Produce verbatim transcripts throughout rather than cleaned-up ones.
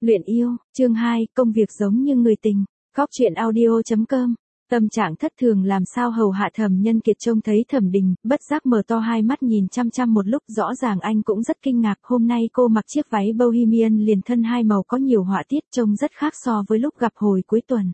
Luyện yêu, chương hai, công việc giống như người tình. Góc truyện audio chấm com. Tâm trạng thất thường làm sao hầu hạ Thẩm Nhân Kiệt trông thấy Thẩm Đình, bất giác mở to hai mắt nhìn chăm chăm một lúc, rõ ràng anh cũng rất kinh ngạc, hôm nay cô mặc chiếc váy bohemian liền thân hai màu có nhiều họa tiết trông rất khác so với lúc gặp hồi cuối tuần.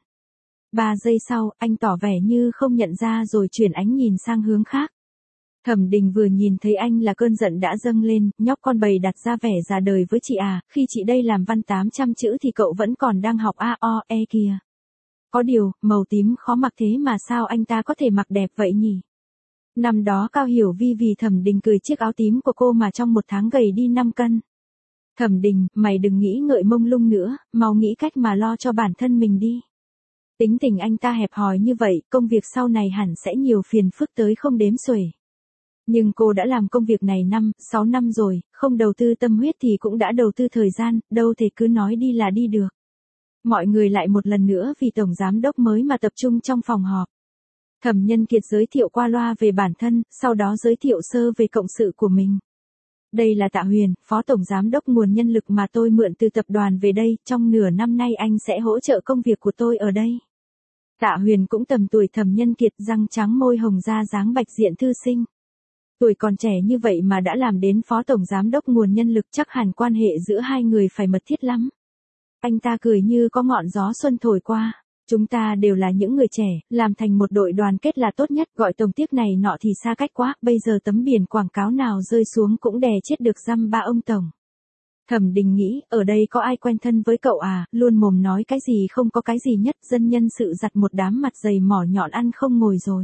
Ba giây sau, anh tỏ vẻ như không nhận ra rồi chuyển ánh nhìn sang hướng khác. Thẩm Đình vừa nhìn thấy anh là cơn giận đã dâng lên, nhóc con bầy đặt ra vẻ già đời với chị à, khi chị đây làm văn tám trăm chữ thì cậu vẫn còn đang học A O E kìa. Có điều, màu tím khó mặc thế mà sao anh ta có thể mặc đẹp vậy nhỉ? Năm đó Cao Hiểu Vi vì Thẩm Đình cười chiếc áo tím của cô mà trong một tháng gầy đi năm cân. Thẩm Đình, mày đừng nghĩ ngợi mông lung nữa, mau nghĩ cách mà lo cho bản thân mình đi. Tính tình anh ta hẹp hòi như vậy, công việc sau này hẳn sẽ nhiều phiền phức tới không đếm xuể. Nhưng cô đã làm công việc này năm, sáu năm rồi, không đầu tư tâm huyết thì cũng đã đầu tư thời gian, đâu thể cứ nói đi là đi được. Mọi người lại một lần nữa vì tổng giám đốc mới mà tập trung trong phòng họp. Thẩm Nhân Kiệt giới thiệu qua loa về bản thân, sau đó giới thiệu sơ về cộng sự của mình. Đây là Tạ Huyền, phó tổng giám đốc nguồn nhân lực mà tôi mượn từ tập đoàn về đây, trong nửa năm nay anh sẽ hỗ trợ công việc của tôi ở đây. Tạ Huyền cũng tầm tuổi Thẩm Nhân Kiệt, răng trắng môi hồng da dáng bạch diện thư sinh. Tuổi còn trẻ như vậy mà đã làm đến phó tổng giám đốc nguồn nhân lực, chắc hẳn quan hệ giữa hai người phải mật thiết lắm. Anh ta cười như có ngọn gió xuân thổi qua. Chúng ta đều là những người trẻ, làm thành một đội đoàn kết là tốt nhất, gọi tổng tiếp này nọ thì xa cách quá, bây giờ tấm biển quảng cáo nào rơi xuống cũng đè chết được dăm ba ông tổng. Thẩm Đình nghĩ, ở đây có ai quen thân với cậu à, luôn mồm nói cái gì không có cái gì nhất, dân nhân sự giặt một đám mặt dày mỏ nhọn ăn không ngồi rồi.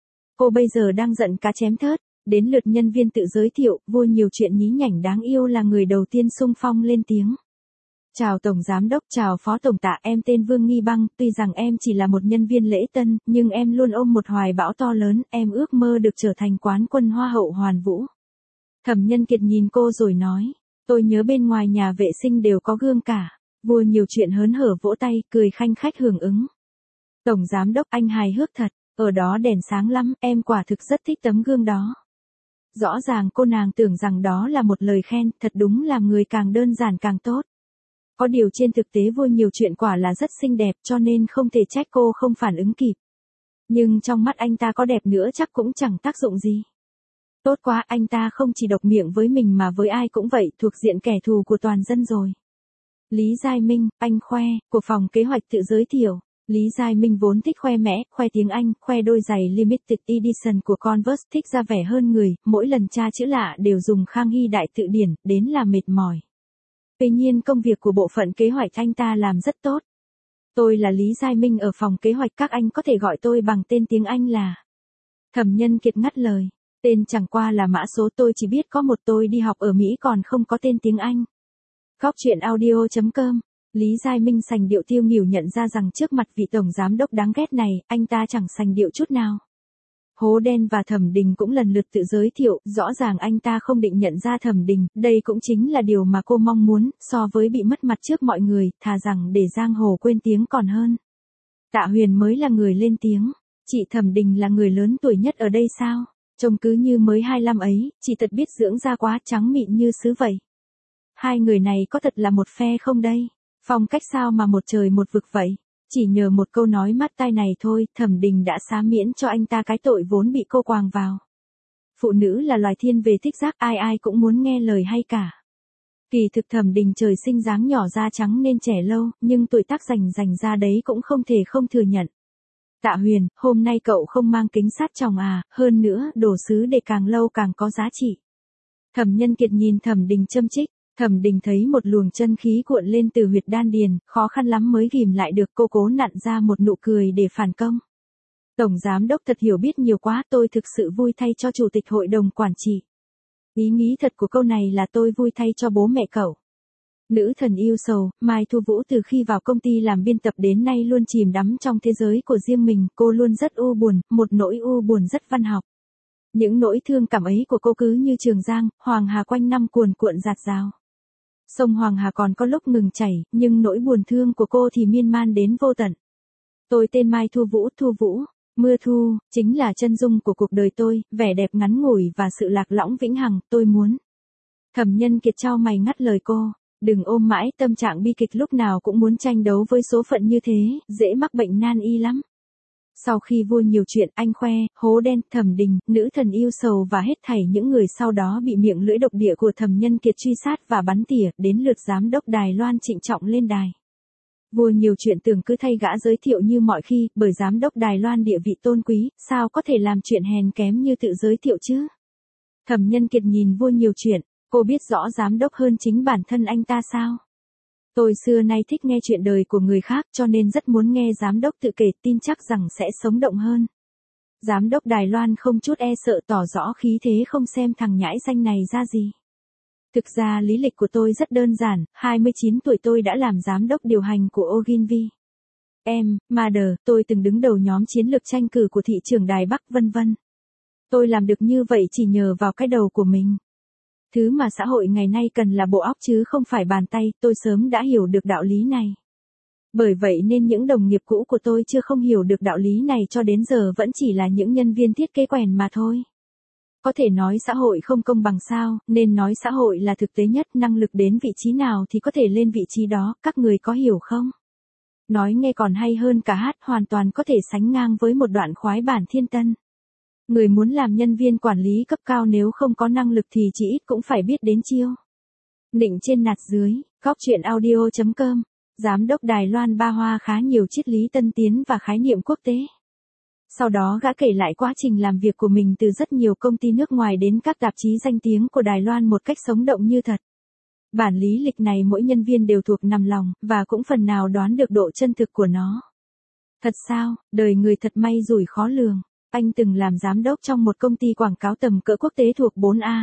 Cô bây giờ đang giận cá chém thớt. Đến lượt nhân viên tự giới thiệu, vua nhiều chuyện nhí nhảnh đáng yêu là người đầu tiên xung phong lên tiếng. Chào Tổng Giám Đốc, chào Phó Tổng Tạ, em tên Vương Nghi Băng, tuy rằng em chỉ là một nhân viên lễ tân, nhưng em luôn ôm một hoài bão to lớn, em ước mơ được trở thành quán quân Hoa hậu Hoàn Vũ. Thẩm Nhân Kiệt nhìn cô rồi nói, tôi nhớ bên ngoài nhà vệ sinh đều có gương cả. Vua nhiều chuyện hớn hở vỗ tay, cười khanh khách hưởng ứng. Tổng Giám Đốc, anh hài hước thật, ở đó đèn sáng lắm, em quả thực rất thích tấm gương đó. Rõ ràng cô nàng tưởng rằng đó là một lời khen, thật đúng là người càng đơn giản càng tốt. Có điều trên thực tế vua nhiều chuyện quả là rất xinh đẹp cho nên không thể trách cô không phản ứng kịp. Nhưng trong mắt anh ta có đẹp nữa chắc cũng chẳng tác dụng gì. Tốt quá, anh ta không chỉ độc miệng với mình mà với ai cũng vậy, thuộc diện kẻ thù của toàn dân rồi. Lý Giai Minh, anh khoe, của phòng kế hoạch tự giới thiệu. Lý Giai Minh vốn thích khoe mẽ, khoe tiếng Anh, khoe đôi giày limited edition của Converse, thích ra vẻ hơn người, mỗi lần tra chữ lạ đều dùng Khang Hy đại tự điển, đến là mệt mỏi. Tuy nhiên công việc của bộ phận kế hoạch anh ta làm rất tốt. Tôi là Lý Giai Minh ở phòng kế hoạch, các anh có thể gọi tôi bằng tên tiếng Anh là. Thẩm Nhân Kiệt ngắt lời, tên chẳng qua là mã số, tôi chỉ biết có một, tôi đi học ở Mỹ còn không có tên tiếng Anh. Góc truyện audio chấm com. Lý Giai Minh sành điệu tiêu nghỉu nhận ra rằng trước mặt vị tổng giám đốc đáng ghét này, anh ta chẳng sành điệu chút nào. Hố Đen và Thẩm Đình cũng lần lượt tự giới thiệu, rõ ràng anh ta không định nhận ra Thẩm Đình, đây cũng chính là điều mà cô mong muốn, so với bị mất mặt trước mọi người, thà rằng để giang hồ quên tiếng còn hơn. Tạ Huyền mới là người lên tiếng, chị Thẩm Đình là người lớn tuổi nhất ở đây sao, trông cứ như mới hai mươi lăm ấy, chị thật biết dưỡng da quá, trắng mịn như sứ vậy. Hai người này có thật là một phe không đây? Phong cách sao mà một trời một vực vậy? Chỉ nhờ một câu nói mát tai này thôi, Thẩm Đình đã xá miễn cho anh ta cái tội vốn bị cô quàng vào. Phụ nữ là loài thiên về thích giác, ai ai cũng muốn nghe lời hay cả. Kỳ thực Thẩm Đình trời sinh dáng nhỏ da trắng nên trẻ lâu, nhưng tuổi tác rành rành ra đấy cũng không thể không thừa nhận. Tạ Huyền, hôm nay cậu không mang kính sát tròng à, hơn nữa, đồ sứ để càng lâu càng có giá trị. Thẩm Nhân Kiệt nhìn Thẩm Đình châm chích. Thẩm Đình thấy một luồng chân khí cuộn lên từ huyệt đan điền, khó khăn lắm mới ghim lại được, cô cố nặn ra một nụ cười để phản công. Tổng giám đốc thật hiểu biết nhiều quá, tôi thực sự vui thay cho chủ tịch hội đồng quản trị. Ý nghĩ thật của câu này là tôi vui thay cho bố mẹ cậu. Nữ thần yêu sầu, Mai Thu Vũ từ khi vào công ty làm biên tập đến nay luôn chìm đắm trong thế giới của riêng mình, cô luôn rất u buồn, một nỗi u buồn rất văn học. Những nỗi thương cảm ấy của cô cứ như Trường Giang, Hoàng Hà quanh năm cuồn cuộn dạt dào. Sông Hoàng Hà còn có lúc ngừng chảy, nhưng nỗi buồn thương của cô thì miên man đến vô tận. Tôi tên Mai Thu Vũ, Thu Vũ, mưa thu, chính là chân dung của cuộc đời tôi, vẻ đẹp ngắn ngủi và sự lạc lõng vĩnh hằng, tôi muốn. Thẩm Nhân Kiệt chau mày ngắt lời cô, Đừng ôm mãi tâm trạng bi kịch lúc nào cũng muốn tranh đấu với số phận như thế, dễ mắc bệnh nan y lắm. Sau khi vua nhiều chuyện, anh khoe, hố đen, Thẩm Đình, nữ thần yêu sầu và hết thảy những người sau đó bị miệng lưỡi độc địa của Thẩm Nhân Kiệt truy sát và bắn tỉa, đến lượt giám đốc Đài Loan trịnh trọng lên đài. Vua nhiều chuyện tưởng cứ thay gã giới thiệu như mọi khi, bởi giám đốc Đài Loan địa vị tôn quý, sao có thể làm chuyện hèn kém như tự giới thiệu chứ? Thẩm Nhân Kiệt nhìn vua nhiều chuyện, cô biết rõ giám đốc hơn chính bản thân anh ta sao? Tôi xưa nay thích nghe chuyện đời của người khác cho nên rất muốn nghe giám đốc tự kể, tin chắc rằng sẽ sống động hơn. Giám đốc Đài Loan không chút e sợ tỏ rõ khí thế không xem thằng nhãi danh này ra gì. Thực ra lý lịch của tôi rất đơn giản, hai mươi chín tuổi tôi đã làm giám đốc điều hành của Ogilvy. Em, Mother, tôi từng đứng đầu nhóm chiến lược tranh cử của thị trường Đài Bắc vân vân. Tôi làm được như vậy chỉ nhờ vào cái đầu của mình. Thứ mà xã hội ngày nay cần là bộ óc chứ không phải bàn tay, tôi sớm đã hiểu được đạo lý này. Bởi vậy nên những đồng nghiệp cũ của tôi chưa không hiểu được đạo lý này cho đến giờ vẫn chỉ là những nhân viên thiết kế quèn mà thôi. Có thể nói xã hội không công bằng sao, nên nói xã hội là thực tế nhất, năng lực đến vị trí nào thì có thể lên vị trí đó, các người có hiểu không? Nói nghe còn hay hơn cả hát, hoàn toàn có thể sánh ngang với một đoạn khoái bản thiên tân. Người muốn làm nhân viên quản lý cấp cao nếu không có năng lực thì chỉ ít cũng phải biết đến chiêu nịnh trên nạt dưới. Góc truyện audio chấm com. Giám đốc Đài Loan Ba Hoa khá nhiều triết lý tân tiến và khái niệm quốc tế. Sau đó gã kể lại quá trình làm việc của mình từ rất nhiều công ty nước ngoài đến các tạp chí danh tiếng của Đài Loan một cách sống động như thật. Bản lý lịch này mỗi nhân viên đều thuộc nằm lòng, và cũng phần nào đoán được độ chân thực của nó. Thật sao, đời người thật may rủi khó lường. Anh từng làm giám đốc trong một công ty quảng cáo tầm cỡ quốc tế thuộc bốn A.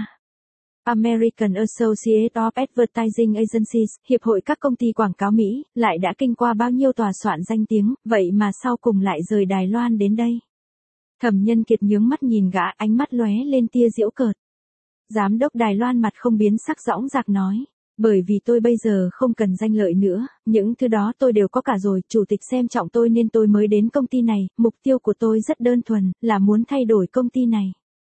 American Association of Advertising Agencies, hiệp hội các công ty quảng cáo Mỹ, lại đã kinh qua bao nhiêu tòa soạn danh tiếng, vậy mà sau cùng lại rời Đài Loan đến đây. Thẩm Nhân Kiệt nhướng mắt nhìn gã, ánh mắt lóe lên tia giễu cợt. Giám đốc Đài Loan mặt không biến sắc dõng dạc nói. Bởi vì tôi bây giờ không cần danh lợi nữa, những thứ đó tôi đều có cả rồi, chủ tịch xem trọng tôi nên tôi mới đến công ty này, mục tiêu của tôi rất đơn thuần, là muốn thay đổi công ty này.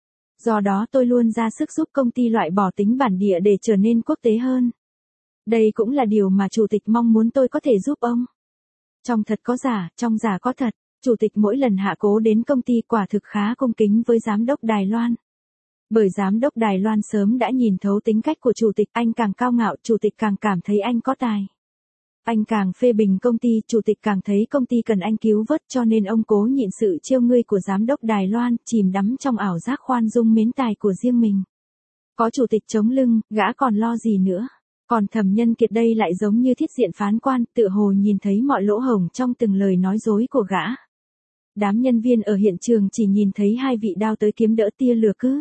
Do đó tôi luôn ra sức giúp công ty loại bỏ tính bản địa để trở nên quốc tế hơn. Đây cũng là điều mà chủ tịch mong muốn tôi có thể giúp ông. Trong thật có giả, trong giả có thật, chủ tịch mỗi lần hạ cố đến công ty quả thực khá cung kính với giám đốc Đài Loan. Bởi giám đốc Đài Loan sớm đã nhìn thấu tính cách của chủ tịch, anh càng cao ngạo, chủ tịch càng cảm thấy anh có tài. Anh càng phê bình công ty, chủ tịch càng thấy công ty cần anh cứu vớt, cho nên ông cố nhịn sự trêu ngươi của giám đốc Đài Loan, chìm đắm trong ảo giác khoan dung mến tài của riêng mình. Có chủ tịch chống lưng, gã còn lo gì nữa. Còn Thẩm Nhân Kiệt đây lại giống như thiết diện phán quan, tựa hồ nhìn thấy mọi lỗ hổng trong từng lời nói dối của gã. Đám nhân viên ở hiện trường chỉ nhìn thấy hai vị đao tới kiếm đỡ tia lửa cứ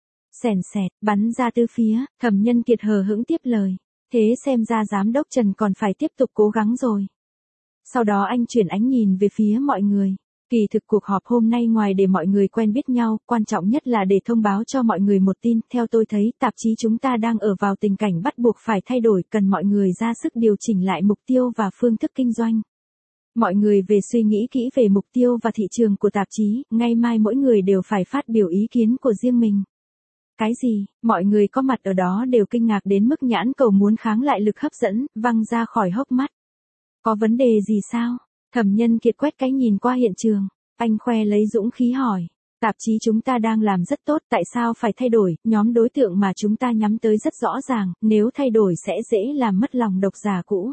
xèn xẹt, bắn ra từ phía. Thẩm Nhân Kiệt hờ hững tiếp lời. Thế xem ra giám đốc Trần còn phải tiếp tục cố gắng rồi. Sau đó anh chuyển ánh nhìn về phía mọi người. Kỳ thực cuộc họp hôm nay ngoài để mọi người quen biết nhau, quan trọng nhất là để thông báo cho mọi người một tin. Theo tôi thấy, tạp chí chúng ta đang ở vào tình cảnh bắt buộc phải thay đổi, cần mọi người ra sức điều chỉnh lại mục tiêu và phương thức kinh doanh. Mọi người về suy nghĩ kỹ về mục tiêu và thị trường của tạp chí, ngay mai mỗi người đều phải phát biểu ý kiến của riêng mình. Cái gì? Mọi người có mặt ở đó đều kinh ngạc đến mức nhãn cầu muốn kháng lại lực hấp dẫn, văng ra khỏi hốc mắt. Có vấn đề gì sao? Thẩm Nhân Kiệt quét cái nhìn qua hiện trường. Anh khoe lấy dũng khí hỏi. Tạp chí chúng ta đang làm rất tốt, tại sao phải thay đổi? Nhóm đối tượng mà chúng ta nhắm tới rất rõ ràng, nếu thay đổi sẽ dễ làm mất lòng độc giả cũ.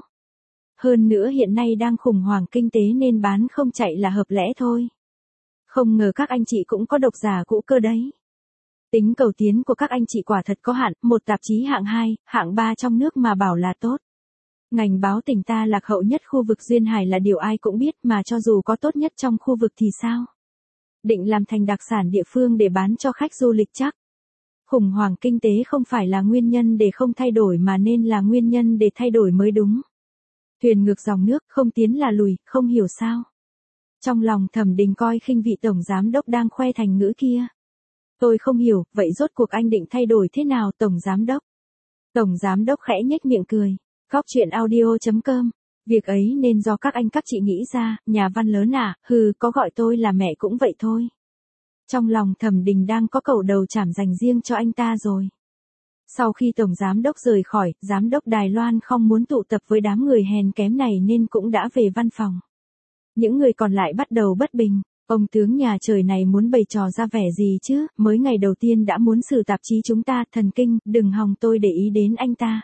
Hơn nữa hiện nay đang khủng hoảng kinh tế nên bán không chạy là hợp lẽ thôi. Không ngờ các anh chị cũng có độc giả cũ cơ đấy. Tính cầu tiến của các anh chị quả thật có hạn, một tạp chí hạng hai, hạng ba trong nước mà bảo là tốt. Ngành báo tỉnh ta lạc hậu nhất khu vực duyên hải là điều ai cũng biết, mà cho dù có tốt nhất trong khu vực thì sao? Định làm thành đặc sản địa phương để bán cho khách du lịch chắc. Khủng hoảng kinh tế không phải là nguyên nhân để không thay đổi mà nên là nguyên nhân để thay đổi mới đúng. Thuyền ngược dòng nước, không tiến là lùi, không hiểu sao. Trong lòng Thẩm Đình coi khinh vị tổng giám đốc đang khoe thành ngữ kia. Tôi không hiểu, vậy rốt cuộc anh định thay đổi thế nào tổng giám đốc? Tổng giám đốc khẽ nhếch miệng cười. Góc truyện audio chấm com. Việc ấy nên do các anh các chị nghĩ ra, nhà văn lớn à, hừ, có gọi tôi là mẹ cũng vậy thôi. Trong lòng Thẩm Đình đang có cầu đầu chảm dành riêng cho anh ta rồi. Sau khi Tổng Giám đốc rời khỏi, Giám đốc Đài Loan không muốn tụ tập với đám người hèn kém này nên cũng đã về văn phòng. Những người còn lại bắt đầu bất bình. Ông tướng nhà trời này muốn bày trò ra vẻ gì chứ, mới ngày đầu tiên đã muốn xử tạp chí chúng ta, thần kinh, đừng hòng tôi để ý đến anh ta.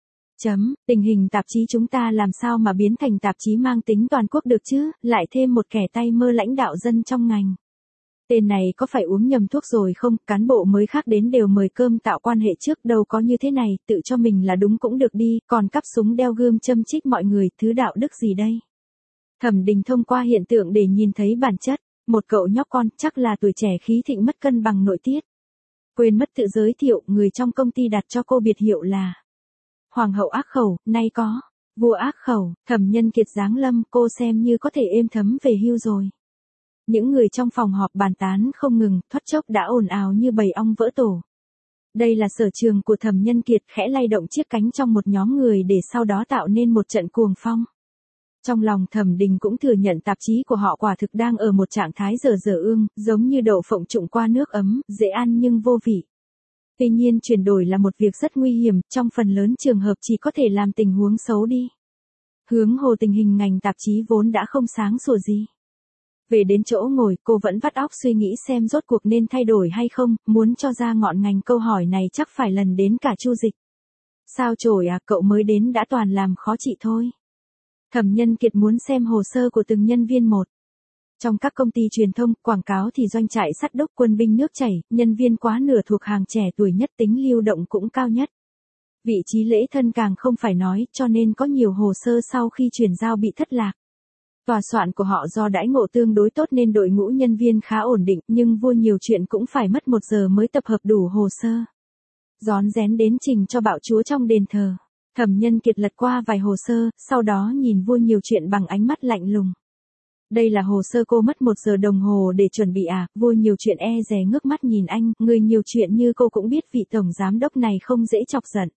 Chấm, tình hình tạp chí chúng ta làm sao mà biến thành tạp chí mang tính toàn quốc được chứ, lại thêm một kẻ tay mơ lãnh đạo dân trong ngành. Tên này có phải uống nhầm thuốc rồi không, cán bộ mới khác đến đều mời cơm tạo quan hệ trước đâu có như thế này, tự cho mình là đúng cũng được đi, còn cắp súng đeo gươm châm chích mọi người, thứ đạo đức gì đây. Thẩm Đình thông qua hiện tượng để nhìn thấy bản chất, một cậu nhóc con chắc là tuổi trẻ khí thịnh mất cân bằng nội tiết. Quên mất tự giới thiệu, người trong công ty đặt cho cô biệt hiệu là Hoàng hậu ác khẩu, nay có vua ác khẩu. Thẩm Nhân Kiệt giáng lâm, cô xem như có thể êm thấm về hưu rồi. Những người trong phòng họp bàn tán không ngừng, thoát chốc đã ồn ào như bầy ong vỡ tổ. Đây là sở trường của Thẩm Nhân Kiệt, khẽ lay động chiếc cánh trong một nhóm người để sau đó tạo nên một trận cuồng phong. Trong lòng Thẩm Đình cũng thừa nhận tạp chí của họ quả thực đang ở một trạng thái dở dở ương, giống như đậu phộng trụng qua nước ấm, dễ ăn nhưng vô vị. Tuy nhiên chuyển đổi là một việc rất nguy hiểm, trong phần lớn trường hợp chỉ có thể làm tình huống xấu đi. Hướng hồ tình hình ngành tạp chí vốn đã không sáng sủa gì. Về đến chỗ ngồi, cô vẫn vắt óc suy nghĩ xem rốt cuộc nên thay đổi hay không, muốn cho ra ngọn ngành câu hỏi này chắc phải lần đến cả Chu Dịch. Sao chổi à, cậu mới đến đã toàn làm khó chị thôi. Thẩm Nhân Kiệt muốn xem hồ sơ của từng nhân viên một. Trong các công ty truyền thông, quảng cáo thì doanh trại sắt đúc, quân binh nước chảy, nhân viên quá nửa thuộc hàng trẻ tuổi nhất, tính lưu động cũng cao nhất. Vị trí lễ thân càng không phải nói, cho nên có nhiều hồ sơ sau khi chuyển giao bị thất lạc. Tòa soạn của họ do đãi ngộ tương đối tốt nên đội ngũ nhân viên khá ổn định, nhưng vua nhiều chuyện cũng phải mất một giờ mới tập hợp đủ hồ sơ. Rón rén đến trình cho bạo chúa trong đền thờ. Thẩm Nhân Kiệt lật qua vài hồ sơ, sau đó nhìn vua nhiều chuyện bằng ánh mắt lạnh lùng. Đây là hồ sơ cô mất một giờ đồng hồ để chuẩn bị à, vua nhiều chuyện e dè ngước mắt nhìn anh, người nhiều chuyện như cô cũng biết vị tổng giám đốc này không dễ chọc giận.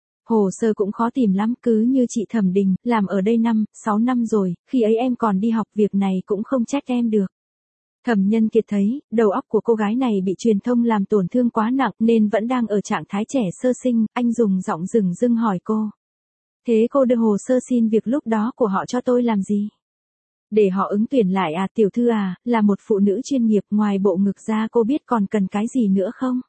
Hồ sơ cũng khó tìm lắm, cứ như chị Thẩm Đình, làm ở đây năm, sáu năm rồi, khi ấy em còn đi học, việc này cũng không trách em được. Thẩm Nhân Kiệt thấy, đầu óc của cô gái này bị truyền thông làm tổn thương quá nặng nên vẫn đang ở trạng thái trẻ sơ sinh, anh dùng giọng rừng rưng hỏi cô. Thế cô đưa hồ sơ xin việc lúc đó của họ cho tôi làm gì? Để họ ứng tuyển lại à, tiểu thư à, là một phụ nữ chuyên nghiệp, ngoài bộ ngực ra cô biết còn cần cái gì nữa không?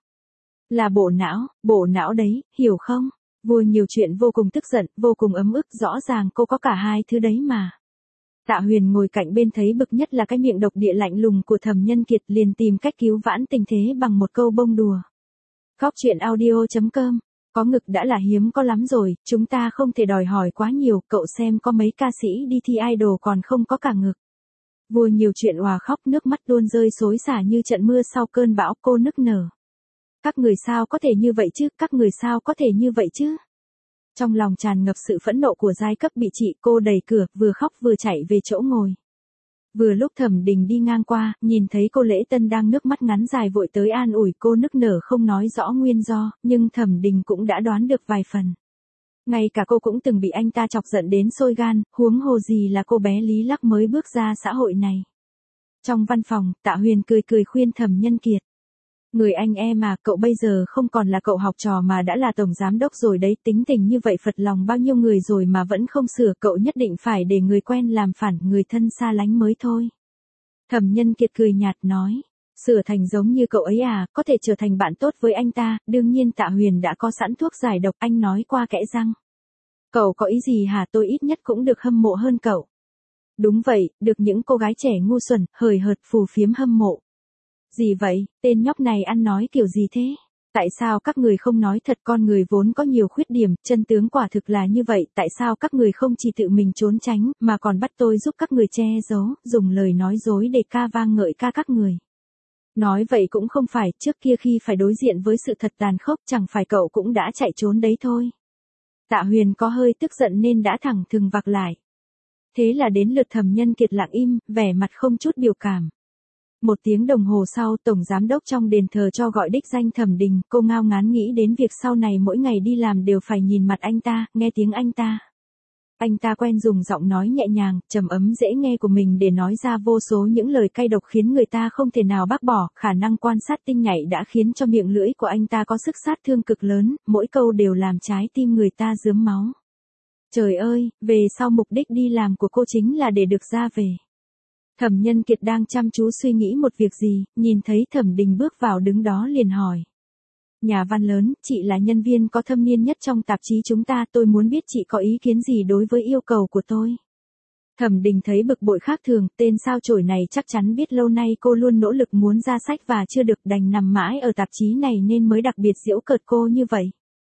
Là bộ não, bộ não đấy, hiểu không? Vua nhiều chuyện vô cùng tức giận, vô cùng ấm ức, rõ ràng cô có cả hai thứ đấy mà. Tạ Huyền ngồi cạnh bên thấy bực nhất là cái miệng độc địa lạnh lùng của Thẩm Nhân Kiệt, liền tìm cách cứu vãn tình thế bằng một câu bông đùa. Góc truyện audio chấm com. Có ngực đã là hiếm có lắm rồi, chúng ta không thể đòi hỏi quá nhiều, cậu xem có mấy ca sĩ đi thi idol còn không có cả ngực. Vua nhiều chuyện òa khóc, nước mắt tuôn rơi xối xả như trận mưa sau cơn bão, cô nức nở. Các người sao có thể như vậy chứ, các người sao có thể như vậy chứ? Trong lòng tràn ngập sự phẫn nộ của giai cấp bị trị, cô đẩy cửa, vừa khóc vừa chạy về chỗ ngồi. Vừa lúc Thẩm Đình đi ngang qua, nhìn thấy cô Lễ Tân đang nước mắt ngắn dài vội tới an ủi cô, nức nở không nói rõ nguyên do, nhưng Thẩm Đình cũng đã đoán được vài phần. Ngay cả cô cũng từng bị anh ta chọc giận đến sôi gan, huống hồ gì là cô bé Lý Lắc mới bước ra xã hội này. Trong văn phòng, Tạ Huyền cười cười khuyên Thẩm Nhân Kiệt. Người anh em mà, cậu bây giờ không còn là cậu học trò mà đã là tổng giám đốc rồi đấy, tính tình như vậy phật lòng bao nhiêu người rồi mà vẫn không sửa, cậu nhất định phải để người quen làm phản, người thân xa lánh mới thôi. Thẩm Nhân Kiệt cười nhạt nói, sửa thành giống như cậu ấy à, có thể trở thành bạn tốt với anh ta, đương nhiên Tạ Huyền đã có sẵn thuốc giải độc, anh nói qua kẽ răng. Cậu có ý gì hả, tôi ít nhất cũng được hâm mộ hơn cậu. Đúng vậy, được những cô gái trẻ ngu xuẩn, hời hợt phù phiếm hâm mộ. Gì vậy, tên nhóc này ăn nói kiểu gì thế? Tại sao các người không nói thật, con người vốn có nhiều khuyết điểm, chân tướng quả thực là như vậy, tại sao các người không chỉ tự mình trốn tránh, mà còn bắt tôi giúp các người che giấu, dùng lời nói dối để ca vang ngợi ca các người. Nói vậy cũng không phải, trước kia khi phải đối diện với sự thật tàn khốc, chẳng phải cậu cũng đã chạy trốn đấy thôi. Tạ Huyền có hơi tức giận nên đã thẳng thừng vặc lại. Thế là đến lượt Thẩm Nhân Kiệt lặng im, vẻ mặt không chút biểu cảm. Một tiếng đồng hồ sau, tổng giám đốc trong đền thờ cho gọi đích danh Thẩm Đình, cô ngao ngán nghĩ đến việc sau này mỗi ngày đi làm đều phải nhìn mặt anh ta, nghe tiếng anh ta. Anh ta quen dùng giọng nói nhẹ nhàng, trầm ấm dễ nghe của mình để nói ra vô số những lời cay độc khiến người ta không thể nào bác bỏ, khả năng quan sát tinh nhạy đã khiến cho miệng lưỡi của anh ta có sức sát thương cực lớn, mỗi câu đều làm trái tim người ta rướm máu. Trời ơi, về sau mục đích đi làm của cô chính là để được ra về. Thẩm Nhân Kiệt đang chăm chú suy nghĩ một việc gì, nhìn thấy Thẩm Đình bước vào đứng đó liền hỏi. Nhà văn lớn, chị là nhân viên có thâm niên nhất trong tạp chí chúng ta, tôi muốn biết chị có ý kiến gì đối với yêu cầu của tôi. Thẩm Đình thấy bực bội khác thường, tên sao chổi này chắc chắn biết lâu nay cô luôn nỗ lực muốn ra sách và chưa được, đành nằm mãi ở tạp chí này nên mới đặc biệt giễu cợt cô như vậy.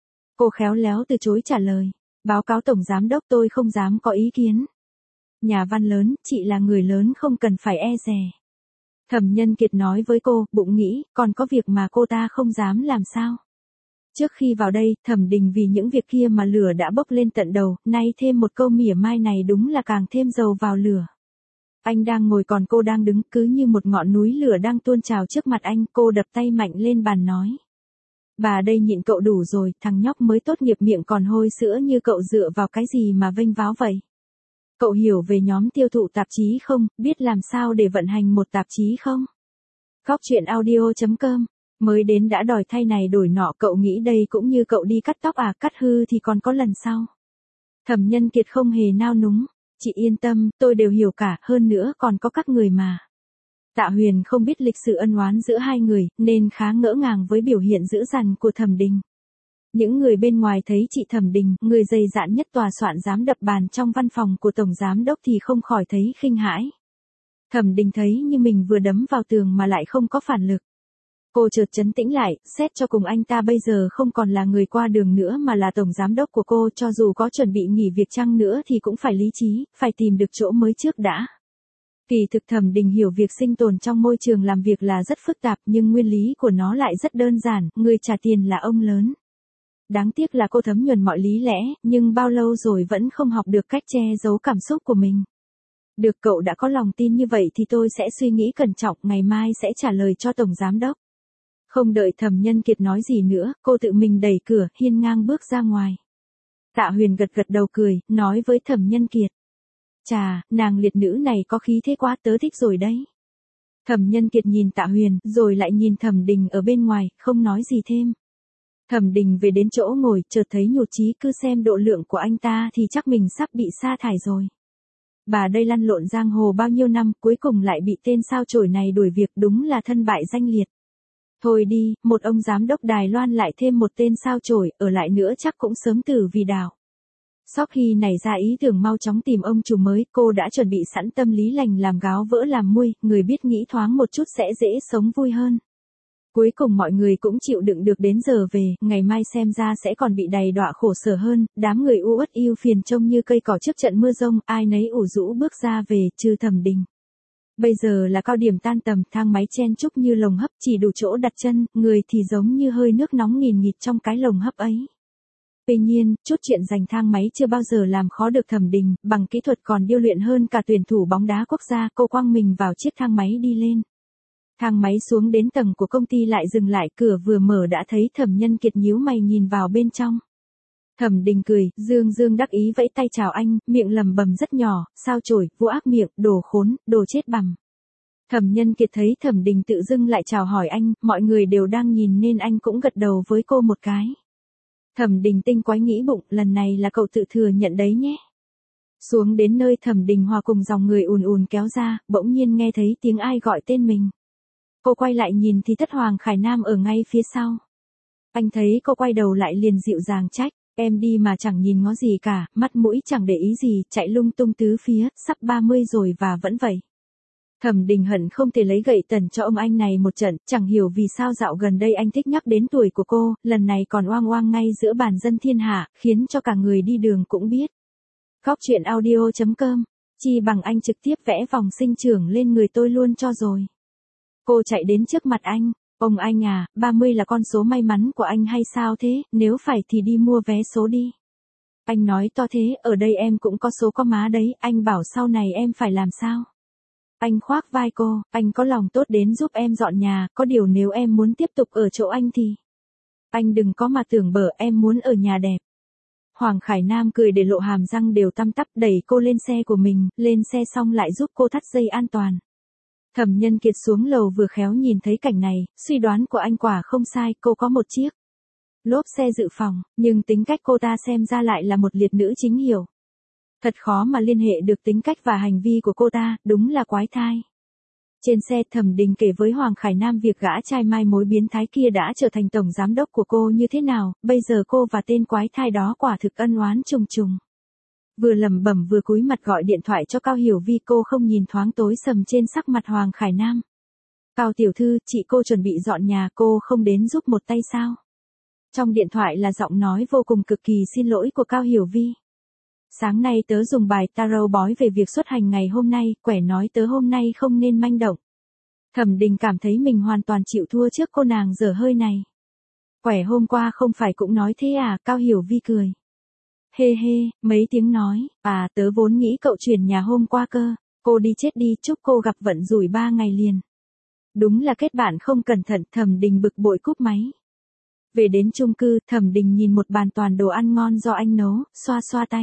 Cô khéo léo từ chối trả lời. Báo cáo tổng giám đốc, tôi không dám có ý kiến. Nhà văn lớn, chị là người lớn không cần phải e dè. Thẩm Nhân Kiệt nói với cô, bụng nghĩ, còn có việc mà cô ta không dám làm sao. Trước khi vào đây, Thẩm Đình vì những việc kia mà lửa đã bốc lên tận đầu, nay thêm một câu mỉa mai này đúng là càng thêm dầu vào lửa. Anh đang ngồi còn cô đang đứng, cứ như một ngọn núi lửa đang tuôn trào trước mặt anh, cô đập tay mạnh lên bàn nói. Bà đây nhịn cậu đủ rồi, thằng nhóc mới tốt nghiệp miệng còn hôi sữa như cậu dựa vào cái gì mà vênh váo vậy? Cậu hiểu về nhóm tiêu thụ tạp chí không, biết làm sao để vận hành một tạp chí không? Góc truyện audio chấm com, mới đến đã đòi thay này đổi nọ, cậu nghĩ đây cũng như cậu đi cắt tóc à, cắt hư thì còn có lần sau. Thẩm Nhân Kiệt không hề nao núng, chị yên tâm, tôi đều hiểu cả, hơn nữa còn có các người mà. Tạ Huyền không biết lịch sử ân oán giữa hai người, nên khá ngỡ ngàng với biểu hiện dữ dằn của Thẩm Đình. Những người bên ngoài thấy chị Thẩm Đình, người dày dạn nhất tòa soạn dám đập bàn trong văn phòng của Tổng Giám Đốc thì không khỏi thấy khinh hãi. Thẩm Đình thấy như mình vừa đấm vào tường mà lại không có phản lực. Cô chợt trấn tĩnh lại, xét cho cùng anh ta bây giờ không còn là người qua đường nữa mà là Tổng Giám Đốc của cô, cho dù có chuẩn bị nghỉ việc chăng nữa thì cũng phải lý trí, phải tìm được chỗ mới trước đã. Kỳ thực Thẩm Đình hiểu việc sinh tồn trong môi trường làm việc là rất phức tạp nhưng nguyên lý của nó lại rất đơn giản, người trả tiền là ông lớn. Đáng tiếc là cô thấm nhuần mọi lý lẽ, nhưng bao lâu rồi vẫn không học được cách che giấu cảm xúc của mình. Được, cậu đã có lòng tin như vậy thì tôi sẽ suy nghĩ cẩn trọng, ngày mai sẽ trả lời cho Tổng Giám Đốc. Không đợi Thẩm Nhân Kiệt nói gì nữa, cô tự mình đẩy cửa, hiên ngang bước ra ngoài. Tạ Huyền gật gật đầu cười, nói với Thẩm Nhân Kiệt. Chà, nàng liệt nữ này có khí thế quá, tớ thích rồi đấy. Thẩm Nhân Kiệt nhìn Tạ Huyền, rồi lại nhìn Thẩm Đình ở bên ngoài, không nói gì thêm. Thẩm Đình về đến chỗ ngồi, chợt thấy nhụt chí, cứ xem độ lượng của anh ta thì chắc mình sắp bị sa thải rồi. Bà đây lăn lộn giang hồ bao nhiêu năm, cuối cùng lại bị tên sao chổi này đuổi việc, đúng là thân bại danh liệt. Thôi đi, một ông giám đốc Đài Loan lại thêm một tên sao chổi, ở lại nữa chắc cũng sớm tử vì đạo. Sau khi nảy ra ý tưởng mau chóng tìm ông chủ mới, cô đã chuẩn bị sẵn tâm lý lành làm gáo vỡ làm muôi, người biết nghĩ thoáng một chút sẽ dễ sống vui hơn. Cuối cùng mọi người cũng chịu đựng được đến giờ về, ngày mai xem ra sẽ còn bị đầy đọa khổ sở hơn, đám người u uất ưu phiền trông như cây cỏ trước trận mưa rông, ai nấy ủ rũ bước ra về, trừ Thẩm Đình. Bây giờ là cao điểm tan tầm, thang máy chen chúc như lồng hấp, chỉ đủ chỗ đặt chân, người thì giống như hơi nước nóng nghìn nghịt trong cái lồng hấp ấy. Tuy nhiên, chút chuyện giành thang máy chưa bao giờ làm khó được Thẩm Đình, bằng kỹ thuật còn điêu luyện hơn cả tuyển thủ bóng đá quốc gia, cô quăng mình vào chiếc thang máy đi lên. Thang máy xuống đến tầng của công ty lại dừng lại, cửa vừa mở đã thấy Thẩm Nhân Kiệt nhíu mày nhìn vào bên trong. Thẩm Đình cười, dương dương đắc ý vẫy tay chào anh, miệng lầm bầm rất nhỏ, sao chổi, vô ác miệng, đồ khốn, đồ chết bằm. Thẩm Nhân Kiệt thấy Thẩm Đình tự dưng lại chào hỏi anh, mọi người đều đang nhìn nên anh cũng gật đầu với cô một cái. Thẩm Đình tinh quái nghĩ bụng, lần này là cậu tự thừa nhận đấy nhé. Xuống đến nơi Thẩm Đình hòa cùng dòng người ùn ùn kéo ra, bỗng nhiên nghe thấy tiếng ai gọi tên mình. Cô quay lại nhìn thì Thất Hoàng Khải Nam ở ngay phía sau. Anh thấy cô quay đầu lại liền dịu dàng trách, em đi mà chẳng nhìn ngó gì cả, mắt mũi chẳng để ý gì, chạy lung tung tứ phía, sắp ba mươi rồi và vẫn vậy. Thẩm Đình hận không thể lấy gậy tần cho ông anh này một trận, chẳng hiểu vì sao dạo gần đây anh thích nhắc đến tuổi của cô, lần này còn oang oang ngay giữa bàn dân thiên hạ, khiến cho cả người đi đường cũng biết. Góc truyện audio chấm com, chi bằng anh trực tiếp vẽ vòng sinh trưởng lên người tôi luôn cho rồi. Cô chạy đến trước mặt anh, ông anh à, ba mươi là con số may mắn của anh hay sao thế, nếu phải thì đi mua vé số đi. Anh nói to thế, ở đây em cũng có số có má đấy, anh bảo sau này em phải làm sao. Anh khoác vai cô, anh có lòng tốt đến giúp em dọn nhà, có điều nếu em muốn tiếp tục ở chỗ anh thì. Anh đừng có mà tưởng bở, em muốn ở nhà đẹp. Hoàng Khải Nam cười để lộ hàm răng đều tăm tắp, đẩy cô lên xe của mình, lên xe xong lại giúp cô thắt dây an toàn. Thẩm Nhân Kiệt xuống lầu vừa khéo nhìn thấy cảnh này, suy đoán của anh quả không sai, cô có một chiếc lốp xe dự phòng, nhưng tính cách cô ta xem ra lại là một liệt nữ chính hiệu. Thật khó mà liên hệ được tính cách và hành vi của cô ta, đúng là quái thai. Trên xe, Thẩm Đình kể với Hoàng Khải Nam việc gã trai mai mối biến thái kia đã trở thành tổng giám đốc của cô như thế nào, bây giờ cô và tên quái thai đó quả thực ân oán trùng trùng. Vừa lẩm bẩm vừa cúi mặt gọi điện thoại cho Cao Hiểu Vi, cô không nhìn thoáng tối sầm trên sắc mặt Hoàng Khải Nam. Cao tiểu thư, chị cô chuẩn bị dọn nhà, cô không đến giúp một tay sao? Trong điện thoại là giọng nói vô cùng cực kỳ xin lỗi của Cao Hiểu Vi. Sáng nay tớ dùng bài tarot bói về việc xuất hành ngày hôm nay, quẻ nói tớ hôm nay không nên manh động. Thẩm Đình cảm thấy mình hoàn toàn chịu thua trước cô nàng dở hơi này. Quẻ hôm qua không phải cũng nói thế à? Cao Hiểu Vi cười. Hê hê, mấy tiếng nói, à tớ vốn nghĩ cậu chuyển nhà hôm qua cơ, cô đi chết đi, chúc cô gặp vận rủi ba ngày liền. Đúng là kết bạn không cẩn thận, Thẩm Đình bực bội cúp máy. Về đến chung cư, Thẩm Đình nhìn một bàn toàn đồ ăn ngon do anh nấu, xoa xoa tay.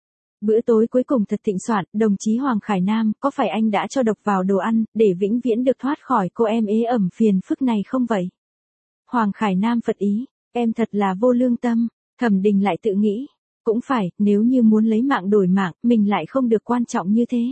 Bữa tối cuối cùng thật thịnh soạn, đồng chí Hoàng Khải Nam, có phải anh đã cho độc vào đồ ăn, để vĩnh viễn được thoát khỏi cô em ế ẩm phiền phức này không vậy? Hoàng Khải Nam phật ý, em thật là vô lương tâm. Thẩm Đình lại tự nghĩ, cũng phải, nếu như muốn lấy mạng đổi mạng, mình lại không được quan trọng như thế.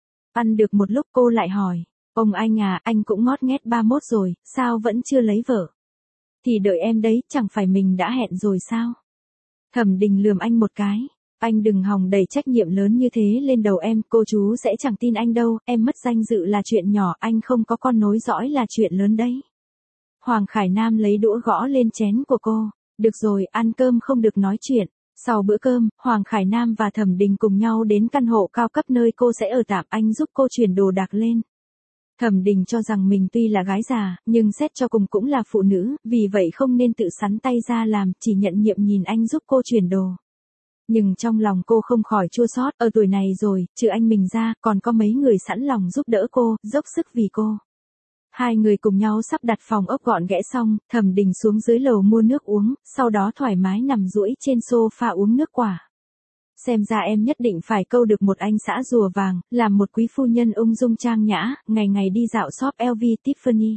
Ăn được một lúc cô lại hỏi, ông anh à, anh cũng ngót nghét ba mốt rồi, sao vẫn chưa lấy vợ? Thì đợi em đấy, chẳng phải mình đã hẹn rồi sao? Thẩm Đình lườm anh một cái. Anh đừng hòng đẩy trách nhiệm lớn như thế lên đầu em, cô chú sẽ chẳng tin anh đâu, em mất danh dự là chuyện nhỏ, anh không có con nối dõi là chuyện lớn đấy. Hoàng Khải Nam lấy đũa gõ lên chén của cô, được rồi, ăn cơm không được nói chuyện. Sau bữa cơm, Hoàng Khải Nam và Thẩm Đình cùng nhau đến căn hộ cao cấp nơi cô sẽ ở tạm, anh giúp cô chuyển đồ đạc lên. Thẩm Đình cho rằng mình tuy là gái già, nhưng xét cho cùng cũng là phụ nữ, vì vậy không nên tự sắn tay ra làm, chỉ nhận nhiệm nhìn anh giúp cô chuyển đồ. Nhưng trong lòng cô không khỏi chua xót, ở tuổi này rồi, trừ anh mình ra, còn có mấy người sẵn lòng giúp đỡ cô, dốc sức vì cô. Hai người cùng nhau sắp đặt phòng ốc gọn ghẽ xong, Thẩm Đình xuống dưới lầu mua nước uống, sau đó thoải mái nằm duỗi trên sofa uống nước quả. Xem ra em nhất định phải câu được một anh xã rùa vàng, làm một quý phu nhân ung dung trang nhã, ngày ngày đi dạo shop lờ vê Tiffany.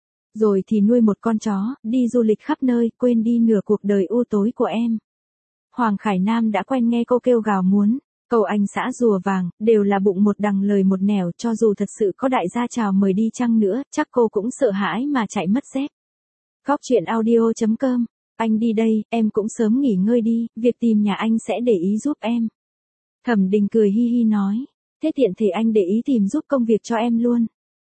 Rồi thì nuôi một con chó, đi du lịch khắp nơi, quên đi nửa cuộc đời u tối của em. Hoàng Khải Nam đã quen nghe cô kêu gào muốn, cầu anh xã rùa vàng, đều là bụng một đằng lời một nẻo, cho dù thật sự có đại gia chào mời đi chăng nữa, chắc cô cũng sợ hãi mà chạy mất dép. Góc chuyện audio chấm com, anh đi đây, em cũng sớm nghỉ ngơi đi, việc tìm nhà anh sẽ để ý giúp em. Thẩm Đình cười hi hi nói, thế tiện thể anh để ý tìm giúp công việc cho em luôn.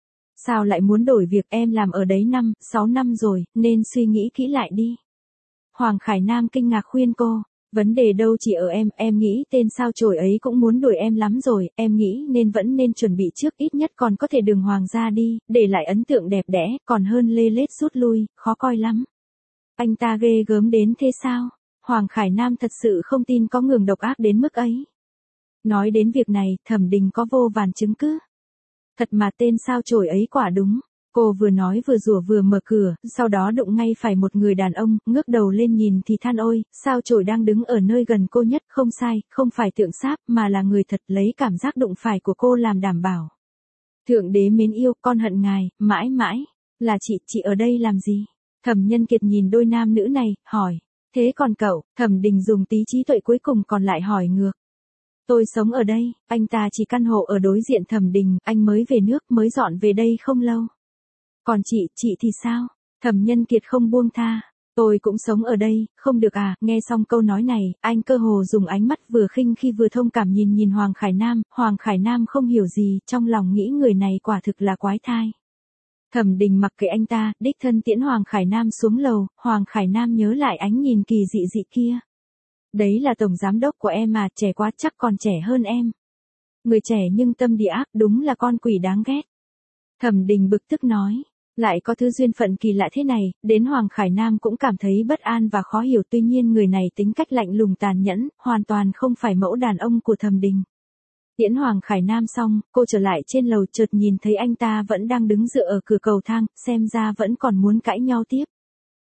Sao lại muốn đổi việc, em làm ở đấy năm, sáu năm rồi, nên suy nghĩ kỹ lại đi. Hoàng Khải Nam kinh ngạc khuyên cô. Vấn đề đâu chỉ ở em, em nghĩ tên sao chổi ấy cũng muốn đuổi em lắm rồi, em nghĩ nên vẫn nên chuẩn bị trước, ít nhất còn có thể đường hoàng ra đi, để lại ấn tượng đẹp đẽ, còn hơn lê lết rút lui, khó coi lắm. Anh ta ghê gớm đến thế sao? Hoàng Khải Nam thật sự không tin có người độc ác đến mức ấy. Nói đến việc này, Thẩm Đình có vô vàn chứng cứ. Thật mà tên sao chổi ấy quả đúng. Cô vừa nói vừa rủa vừa mở cửa, sau đó đụng ngay phải một người đàn ông, ngước đầu lên nhìn thì than ôi, sao chổi đang đứng ở nơi gần cô nhất, không sai, không phải tượng sáp, mà là người thật, lấy cảm giác đụng phải của cô làm đảm bảo. Thượng đế mến yêu, con hận ngài, mãi mãi, là chị, chị ở đây làm gì? Thẩm Nhân Kiệt nhìn đôi nam nữ này, hỏi, thế còn cậu? Thẩm Đình dùng tí trí tuệ cuối cùng còn lại hỏi ngược. Tôi sống ở đây, anh ta chỉ căn hộ ở đối diện Thẩm Đình, anh mới về nước, mới dọn về đây không lâu. Còn chị, chị thì sao? Thẩm Nhân Kiệt không buông tha. Tôi cũng sống ở đây, không được à? Nghe xong câu nói này, anh cơ hồ dùng ánh mắt vừa khinh khi vừa thông cảm nhìn nhìn Hoàng Khải Nam. Hoàng Khải Nam không hiểu gì, trong lòng nghĩ người này quả thực là quái thai. Thẩm Đình mặc kệ anh ta, đích thân tiễn Hoàng Khải Nam xuống lầu. Hoàng Khải Nam nhớ lại ánh nhìn kỳ dị dị kia. Đấy là tổng giám đốc của em mà, trẻ quá, chắc còn trẻ hơn em. Người trẻ nhưng tâm địa ác, đúng là con quỷ đáng ghét. Thẩm Đình bực tức nói. Lại có thứ duyên phận kỳ lạ thế này, đến Hoàng Khải Nam cũng cảm thấy bất an và khó hiểu, tuy nhiên người này tính cách lạnh lùng tàn nhẫn, hoàn toàn không phải mẫu đàn ông của Thẩm Đình. Tiễn Hoàng Khải Nam xong, cô trở lại trên lầu chợt nhìn thấy anh ta vẫn đang đứng dựa ở cửa cầu thang, xem ra vẫn còn muốn cãi nhau tiếp.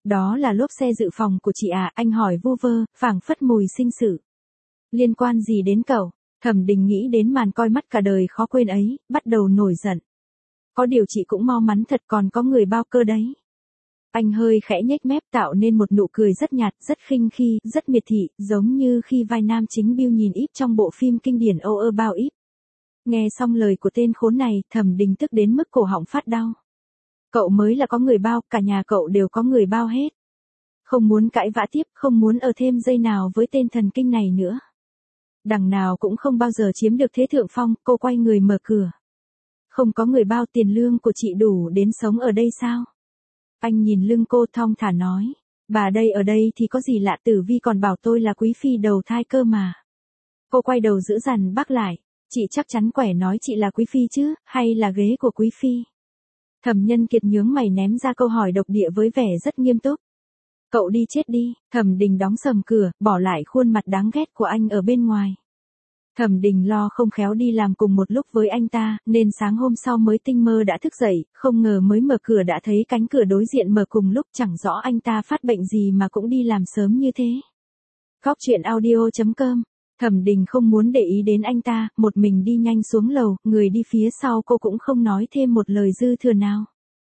Đó là lốp xe dự phòng của chị à, anh hỏi vu vơ, phảng phất mùi sinh sự. Liên quan gì đến cậu? Thẩm Đình nghĩ đến màn coi mắt cả đời khó quên ấy, bắt đầu nổi giận. Có điều chị cũng mau mắn thật, còn có người bao cơ đấy. Anh hơi khẽ nhếch mép tạo nên một nụ cười rất nhạt, rất khinh khi, rất miệt thị, giống như khi vai nam chính Bill nhìn Ip trong bộ phim kinh điển All About Ip. Nghe xong lời của tên khốn này, Thẩm Đình tức đến mức cổ họng phát đau. Cậu mới là có người bao, cả nhà cậu đều có người bao hết. Không muốn cãi vã tiếp, không muốn ở thêm giây nào với tên thần kinh này nữa. Đằng nào cũng không bao giờ chiếm được thế thượng phong, cô quay người mở cửa. Không có người bao, tiền lương của chị đủ đến sống ở đây sao? Anh nhìn lưng cô thong thả nói. Bà đây ở đây thì có gì lạ, Tử Vi còn bảo tôi là quý phi đầu thai cơ mà. Cô quay đầu giữ dằn bác lại. Chị chắc chắn quẻ nói chị là quý phi chứ, hay là ghế của quý phi? Thẩm Nhân Kiệt nhướng mày ném ra câu hỏi độc địa với vẻ rất nghiêm túc. Cậu đi chết đi. Thẩm Đình đóng sầm cửa, bỏ lại khuôn mặt đáng ghét của anh ở bên ngoài. Thẩm Đình lo không khéo đi làm cùng một lúc với anh ta, nên sáng hôm sau mới tinh mơ đã thức dậy, không ngờ mới mở cửa đã thấy cánh cửa đối diện mở cùng lúc, chẳng rõ anh ta phát bệnh gì mà cũng đi làm sớm như thế. Góc truyện audio chấm com. Thẩm Đình không muốn để ý đến anh ta, một mình đi nhanh xuống lầu, người đi phía sau cô cũng không nói thêm một lời dư thừa nào.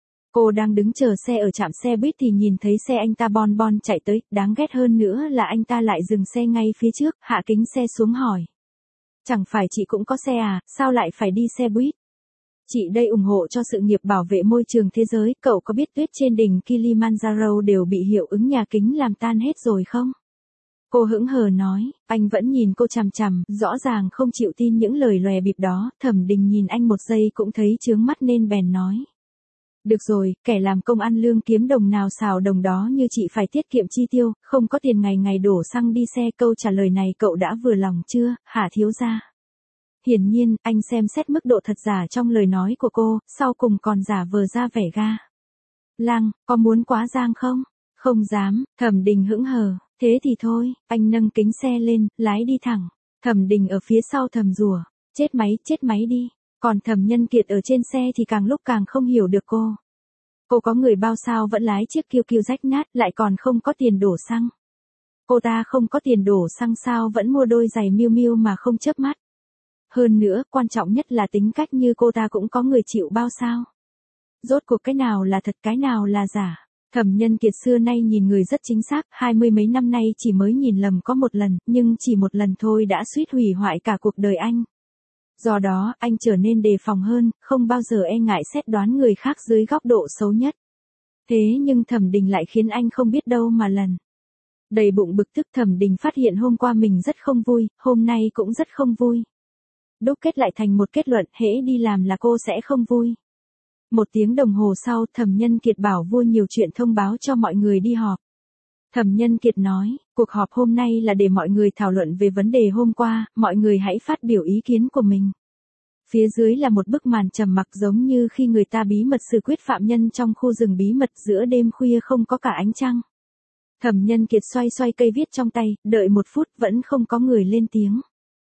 Cô đang đứng chờ xe ở trạm xe buýt thì nhìn thấy xe anh ta bon bon chạy tới, đáng ghét hơn nữa là anh ta lại dừng xe ngay phía trước, hạ kính xe xuống hỏi. Chẳng phải chị cũng có xe à, sao lại phải đi xe buýt? Chị đây ủng hộ cho sự nghiệp bảo vệ môi trường thế giới, cậu có biết tuyết trên đỉnh Kilimanjaro đều bị hiệu ứng nhà kính làm tan hết rồi không? Cô hững hờ nói, anh vẫn nhìn cô chằm chằm, rõ ràng không chịu tin những lời lòe bịp đó. Thẩm Đình nhìn anh một giây cũng thấy chướng mắt nên bèn nói. Được rồi, kẻ làm công ăn lương kiếm đồng nào xào đồng đó như chị phải tiết kiệm chi tiêu, không có tiền ngày ngày đổ xăng đi xe. Câu trả lời này cậu đã vừa lòng chưa, hả thiếu gia? Hiển nhiên, anh xem xét mức độ thật giả trong lời nói của cô, sau cùng còn giả vờ ra vẻ ga lăng, có muốn quá giang không? Không dám. Thẩm Đình hững hờ. Thế thì thôi, anh nâng kính xe lên, lái đi thẳng. Thẩm Đình ở phía sau thầm rủa, chết máy, chết máy đi. Còn Thẩm Nhân Kiệt ở trên xe thì càng lúc càng không hiểu được cô. Cô có người bao sao vẫn lái chiếc kiêu kiêu rách nát, lại còn không có tiền đổ xăng. Cô ta không có tiền đổ xăng sao vẫn mua đôi giày Miu Miu mà không chớp mắt. Hơn nữa, quan trọng nhất là tính cách như cô ta cũng có người chịu bao sao. Rốt cuộc cái nào là thật, cái nào là giả? Thẩm Nhân Kiệt xưa nay nhìn người rất chính xác, hai mươi mấy năm nay chỉ mới nhìn lầm có một lần, nhưng chỉ một lần thôi đã suýt hủy hoại cả cuộc đời anh. Do đó, anh trở nên đề phòng hơn, không bao giờ e ngại xét đoán người khác dưới góc độ xấu nhất. Thế nhưng Thẩm Đình lại khiến anh không biết đâu mà lần. Đầy bụng bực tức, Thẩm Đình phát hiện hôm qua mình rất không vui, hôm nay cũng rất không vui. Đúc kết lại thành một kết luận, hễ đi làm là cô sẽ không vui. Một tiếng đồng hồ sau, Thẩm Nhân Kiệt bảo vua nhiều chuyện thông báo cho mọi người đi họp. Thẩm Nhân Kiệt nói, cuộc họp hôm nay là để mọi người thảo luận về vấn đề hôm qua, mọi người hãy phát biểu ý kiến của mình. Phía dưới là một bức màn trầm mặc giống như khi người ta bí mật xử quyết phạm nhân trong khu rừng bí mật giữa đêm khuya không có cả ánh trăng. Thẩm Nhân Kiệt xoay xoay cây viết trong tay, đợi một phút vẫn không có người lên tiếng.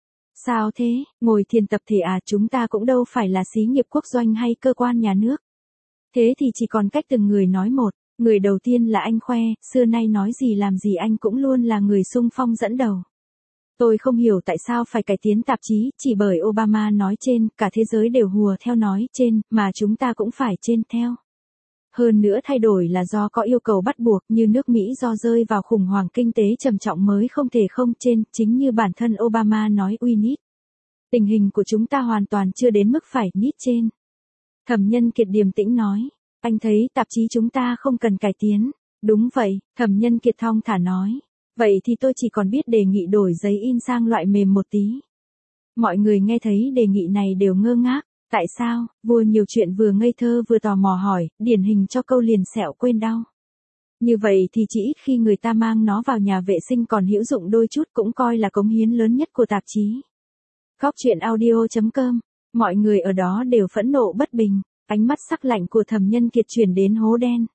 Sao thế, ngồi thiền tập thể à, chúng ta cũng đâu phải là xí nghiệp quốc doanh hay cơ quan nhà nước. Thế thì chỉ còn cách từng người nói một. Người đầu tiên là anh khoe, xưa nay nói gì làm gì anh cũng luôn là người xung phong dẫn đầu. Tôi không hiểu tại sao phải cải tiến tạp chí, chỉ bởi Obama nói trên, cả thế giới đều hùa theo nói trên, mà chúng ta cũng phải trên theo. Hơn nữa thay đổi là do có yêu cầu bắt buộc, như nước Mỹ do rơi vào khủng hoảng kinh tế trầm trọng mới không thể không trên, chính như bản thân Obama nói we need. Tình hình của chúng ta hoàn toàn chưa đến mức phải need trên. Thẩm Nhân Kiệt điềm tĩnh nói, anh thấy tạp chí chúng ta không cần cải tiến. Đúng vậy, Thẩm Nhân Kiệt thong thả nói. Vậy thì tôi chỉ còn biết đề nghị đổi giấy in sang loại mềm một tí. Mọi người nghe thấy đề nghị này đều ngơ ngác. Tại sao? Vua nhiều chuyện vừa ngây thơ vừa tò mò hỏi, điển hình cho câu liền sẹo quên đau. Như vậy thì chỉ ít khi người ta mang nó vào nhà vệ sinh còn hữu dụng đôi chút cũng coi là cống hiến lớn nhất của tạp chí. Góc truyện audio chấm com. Mọi người ở đó đều phẫn nộ bất bình. Ánh mắt sắc lạnh của Thẩm Nhân Kiệt chuyển đến hố đen.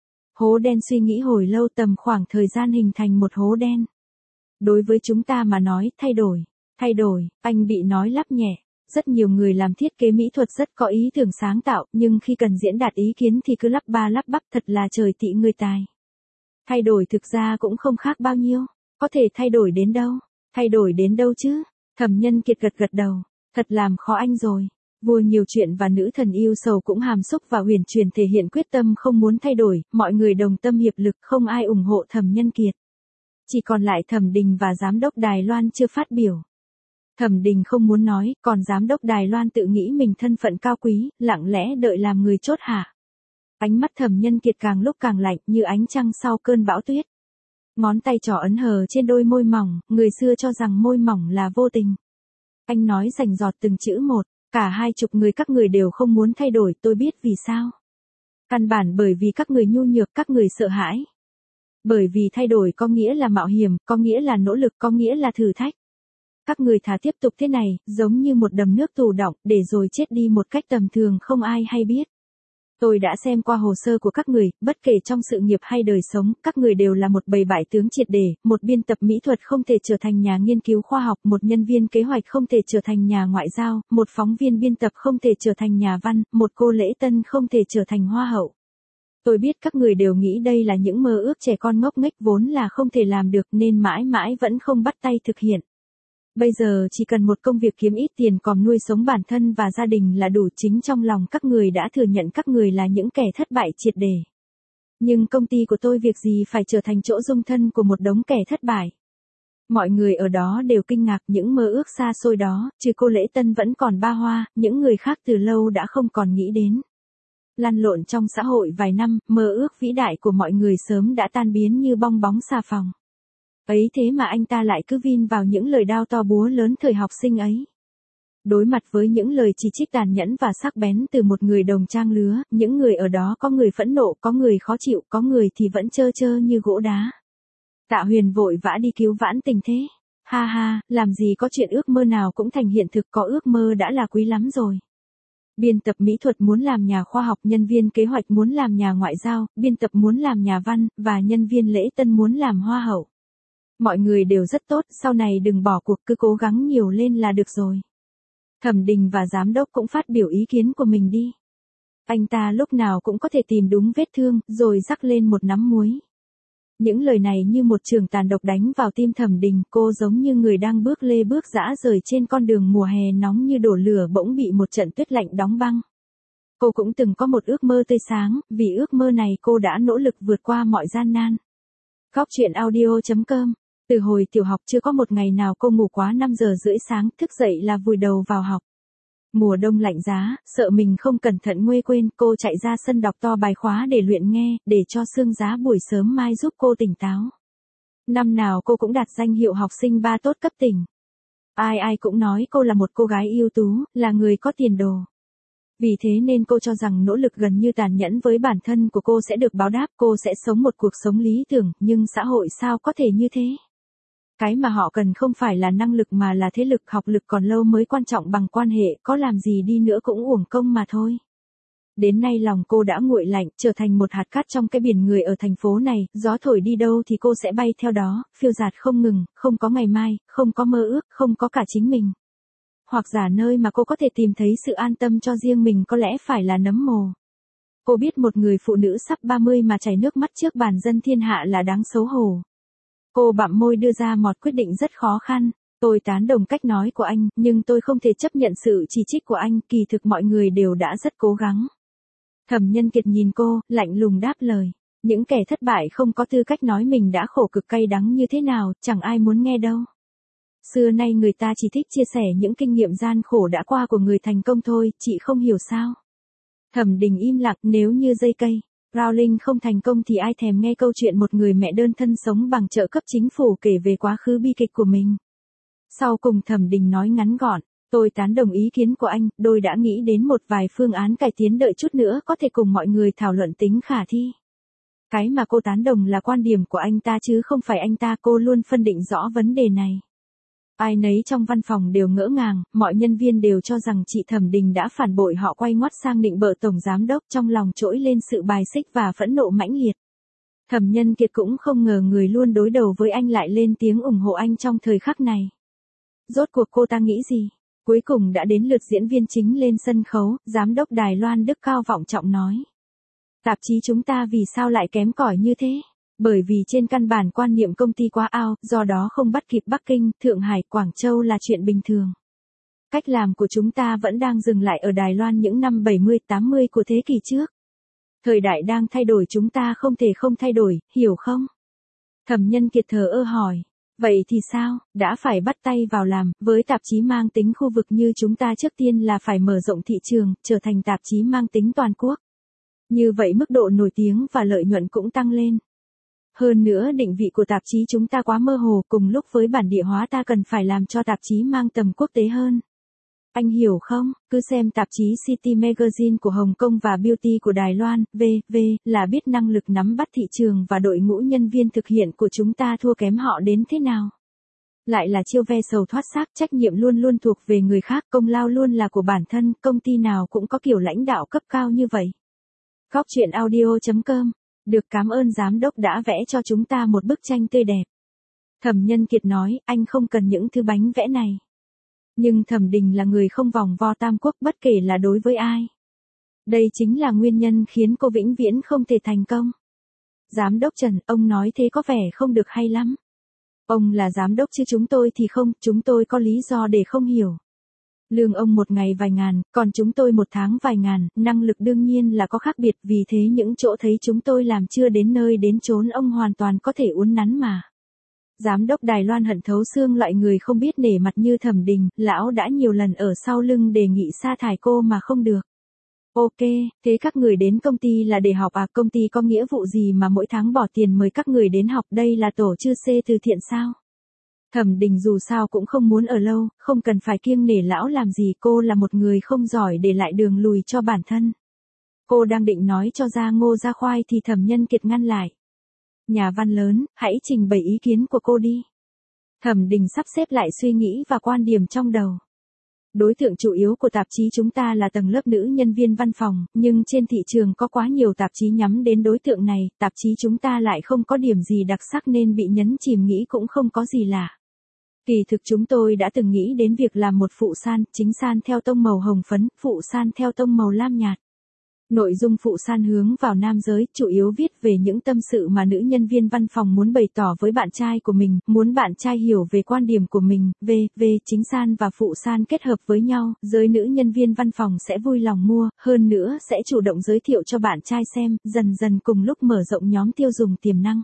Hố đen suy nghĩ hồi lâu, tầm khoảng thời gian hình thành một hố đen. Đối với chúng ta mà nói, thay đổi, thay đổi, anh bị nói lắp nhẹ. Rất nhiều người làm thiết kế mỹ thuật rất có ý tưởng sáng tạo, nhưng khi cần diễn đạt ý kiến thì cứ lắp ba lắp bắp, thật là trời tị người tài. Thay đổi thực ra cũng không khác bao nhiêu, có thể thay đổi đến đâu, thay đổi đến đâu chứ? Thẩm Nhân Kiệt gật gật đầu, thật làm khó anh rồi. Vua nhiều chuyện và nữ thần yêu sầu cũng hàm xúc và huyền truyền thể hiện quyết tâm không muốn thay đổi, mọi người đồng tâm hiệp lực không ai ủng hộ Thẩm Nhân Kiệt. Chỉ còn lại Thẩm Đình và Giám đốc Đài Loan chưa phát biểu. Thẩm Đình không muốn nói, còn Giám đốc Đài Loan tự nghĩ mình thân phận cao quý, lặng lẽ đợi làm người chốt hạ. Ánh mắt Thẩm Nhân Kiệt càng lúc càng lạnh như ánh trăng sau cơn bão tuyết. Ngón tay trỏ ấn hờ trên đôi môi mỏng, người xưa cho rằng môi mỏng là vô tình. Anh nói rành rọt từng chữ một, cả hai chục người các người đều không muốn thay đổi, tôi biết vì sao. Căn bản bởi vì các người nhu nhược, các người sợ hãi. Bởi vì thay đổi có nghĩa là mạo hiểm, có nghĩa là nỗ lực, có nghĩa là thử thách. Các người thà tiếp tục thế này, giống như một đầm nước tù đọng, để rồi chết đi một cách tầm thường không ai hay biết. Tôi đã xem qua hồ sơ của các người, bất kể trong sự nghiệp hay đời sống, các người đều là một bầy bại tướng triệt để, một biên tập mỹ thuật không thể trở thành nhà nghiên cứu khoa học, một nhân viên kế hoạch không thể trở thành nhà ngoại giao, một phóng viên biên tập không thể trở thành nhà văn, một cô lễ tân không thể trở thành hoa hậu. Tôi biết các người đều nghĩ đây là những mơ ước trẻ con ngốc nghếch vốn là không thể làm được nên mãi mãi vẫn không bắt tay thực hiện. Bây giờ chỉ cần một công việc kiếm ít tiền còn nuôi sống bản thân và gia đình là đủ, chính trong lòng các người đã thừa nhận các người là những kẻ thất bại triệt để. Nhưng công ty của tôi việc gì phải trở thành chỗ dung thân của một đống kẻ thất bại. Mọi người ở đó đều kinh ngạc, những mơ ước xa xôi đó, trừ cô Lễ Tân vẫn còn ba hoa, những người khác từ lâu đã không còn nghĩ đến. Lăn lộn trong xã hội vài năm, mơ ước vĩ đại của mọi người sớm đã tan biến như bong bóng xà phòng. Ấy thế mà anh ta lại cứ vin vào những lời đao to búa lớn thời học sinh ấy. Đối mặt với những lời chỉ trích tàn nhẫn và sắc bén từ một người đồng trang lứa, những người ở đó có người phẫn nộ, có người khó chịu, có người thì vẫn trơ trơ như gỗ đá. Tạ Huyền vội vã đi cứu vãn tình thế. Ha ha, làm gì có chuyện ước mơ nào cũng thành hiện thực, có ước mơ đã là quý lắm rồi. Biên tập mỹ thuật muốn làm nhà khoa học, nhân viên kế hoạch muốn làm nhà ngoại giao, biên tập muốn làm nhà văn, và nhân viên lễ tân muốn làm hoa hậu. Mọi người đều rất tốt, sau này đừng bỏ cuộc, cứ cố gắng nhiều lên là được rồi. Thẩm Đình và Giám đốc cũng phát biểu ý kiến của mình đi. Anh ta lúc nào cũng có thể tìm đúng vết thương, rồi rắc lên một nắm muối. Những lời này như một trường tàn độc đánh vào tim Thẩm Đình, cô giống như người đang bước lê bước dã rời trên con đường mùa hè nóng như đổ lửa bỗng bị một trận tuyết lạnh đóng băng. Cô cũng từng có một ước mơ tươi sáng, vì ước mơ này cô đã nỗ lực vượt qua mọi gian nan. Góc truyện audio chấm com. Từ hồi tiểu học chưa có một ngày nào cô ngủ quá năm giờ rưỡi sáng, thức dậy là vùi đầu vào học. Mùa đông lạnh giá, sợ mình không cẩn thận nguê quên, cô chạy ra sân đọc to bài khóa để luyện nghe, để cho sương giá buổi sớm mai giúp cô tỉnh táo. Năm nào cô cũng đạt danh hiệu học sinh ba tốt cấp tỉnh. Ai ai cũng nói cô là một cô gái ưu tú, là người có tiền đồ. Vì thế nên cô cho rằng nỗ lực gần như tàn nhẫn với bản thân của cô sẽ được báo đáp, cô sẽ sống một cuộc sống lý tưởng, nhưng xã hội sao có thể như thế? Cái mà họ cần không phải là năng lực mà là thế lực, học lực còn lâu mới quan trọng bằng quan hệ, có làm gì đi nữa cũng uổng công mà thôi. Đến nay lòng cô đã nguội lạnh, trở thành một hạt cát trong cái biển người ở thành phố này, gió thổi đi đâu thì cô sẽ bay theo đó, phiêu dạt không ngừng, không có ngày mai, không có mơ ước, không có cả chính mình. Hoặc giả nơi mà cô có thể tìm thấy sự an tâm cho riêng mình có lẽ phải là nấm mồ. Cô biết một người phụ nữ sắp ba mươi mà chảy nước mắt trước bàn dân thiên hạ là đáng xấu hổ. Cô bặm môi đưa ra một quyết định rất khó khăn. Tôi tán đồng cách nói của anh, nhưng tôi không thể chấp nhận sự chỉ trích của anh, kỳ thực mọi người đều đã rất cố gắng. Thẩm Nhân Kiệt nhìn cô, lạnh lùng đáp lời. Những kẻ thất bại không có tư cách nói mình đã khổ cực cay đắng như thế nào, chẳng ai muốn nghe đâu. Xưa nay người ta chỉ thích chia sẻ những kinh nghiệm gian khổ đã qua của người thành công thôi, chị không hiểu sao. Thẩm Đình im lặng, nếu như dây cây. Rowling không thành công thì ai thèm nghe câu chuyện một người mẹ đơn thân sống bằng trợ cấp chính phủ kể về quá khứ bi kịch của mình. Sau cùng Thẩm Đình nói ngắn gọn, tôi tán đồng ý kiến của anh, tôi đã nghĩ đến một vài phương án cải tiến, đợi chút nữa có thể cùng mọi người thảo luận tính khả thi. Cái mà cô tán đồng là quan điểm của anh ta chứ không phải anh ta, cô luôn phân định rõ vấn đề này. Ai nấy trong văn phòng đều ngỡ ngàng, mọi nhân viên đều cho rằng chị Thẩm Đình đã phản bội họ, quay ngoắt sang nịnh bợ tổng giám đốc, trong lòng trỗi lên sự bài xích và phẫn nộ mãnh liệt. Thẩm Nhân Kiệt cũng không ngờ người luôn đối đầu với anh lại lên tiếng ủng hộ anh trong thời khắc này. Rốt cuộc cô ta nghĩ gì? Cuối cùng đã đến lượt diễn viên chính lên sân khấu, giám đốc Đài Loan đức cao vọng trọng nói. Tạp chí chúng ta vì sao lại kém cỏi như thế? Bởi vì trên căn bản quan niệm công ty quá out, do đó không bắt kịp Bắc Kinh, Thượng Hải, Quảng Châu là chuyện bình thường. Cách làm của chúng ta vẫn đang dừng lại ở Đài Loan những năm bảy mươi tám mươi của thế kỷ trước. Thời đại đang thay đổi, chúng ta không thể không thay đổi, hiểu không? Thẩm Nhân Kiệt thờ ơ hỏi. Vậy thì sao, đã phải bắt tay vào làm, với tạp chí mang tính khu vực như chúng ta trước tiên là phải mở rộng thị trường, trở thành tạp chí mang tính toàn quốc. Như vậy mức độ nổi tiếng và lợi nhuận cũng tăng lên. Hơn nữa định vị của tạp chí chúng ta quá mơ hồ, cùng lúc với bản địa hóa ta cần phải làm cho tạp chí mang tầm quốc tế hơn. Anh hiểu không, cứ xem tạp chí City Magazine của Hồng Kông và Beauty của Đài Loan, vân vân là biết năng lực nắm bắt thị trường và đội ngũ nhân viên thực hiện của chúng ta thua kém họ đến thế nào. Lại là chiêu ve sầu thoát xác, trách nhiệm luôn luôn thuộc về người khác, công lao luôn là của bản thân, công ty nào cũng có kiểu lãnh đạo cấp cao như vậy. Góc truyện audio chấm com. Được, cảm ơn giám đốc đã vẽ cho chúng ta một bức tranh tươi đẹp. Thẩm Nhân Kiệt nói, anh không cần những thứ bánh vẽ này. Nhưng Thẩm Đình là người không vòng vo tam quốc bất kể là đối với ai. Đây chính là nguyên nhân khiến cô vĩnh viễn không thể thành công. Giám đốc Trần, ông nói thế có vẻ không được hay lắm. Ông là giám đốc chứ chúng tôi thì không, chúng tôi có lý do để không hiểu. Lương ông một ngày vài ngàn, còn chúng tôi một tháng vài ngàn, năng lực đương nhiên là có khác biệt, vì thế những chỗ thấy chúng tôi làm chưa đến nơi đến chốn ông hoàn toàn có thể uốn nắn mà. Giám đốc Đài Loan hận thấu xương loại người không biết nể mặt như Thẩm Đình, lão đã nhiều lần ở sau lưng đề nghị sa thải cô mà không được. Ok, thế các người đến công ty là để học à, công ty có nghĩa vụ gì mà mỗi tháng bỏ tiền mời các người đến học, đây là tổ chư xê từ thiện sao? Thẩm Đình dù sao cũng không muốn ở lâu, không cần phải kiêng nể lão làm gì, cô là một người không giỏi để lại đường lùi cho bản thân. Cô đang định nói cho ra ngô ra khoai thì Thẩm Nhân Kiệt ngăn lại. Nhà văn lớn, hãy trình bày ý kiến của cô đi. Thẩm Đình sắp xếp lại suy nghĩ và quan điểm trong đầu. Đối tượng chủ yếu của tạp chí chúng ta là tầng lớp nữ nhân viên văn phòng, nhưng trên thị trường có quá nhiều tạp chí nhắm đến đối tượng này, tạp chí chúng ta lại không có điểm gì đặc sắc nên bị nhấn chìm nghĩ cũng không có gì lạ. Kỳ thực chúng tôi đã từng nghĩ đến việc làm một phụ san, chính san theo tông màu hồng phấn, phụ san theo tông màu lam nhạt. Nội dung phụ san hướng vào nam giới, chủ yếu viết về những tâm sự mà nữ nhân viên văn phòng muốn bày tỏ với bạn trai của mình, muốn bạn trai hiểu về quan điểm của mình, về, về chính san và phụ san kết hợp với nhau, giới nữ nhân viên văn phòng sẽ vui lòng mua, hơn nữa sẽ chủ động giới thiệu cho bạn trai xem, dần dần cùng lúc mở rộng nhóm tiêu dùng tiềm năng.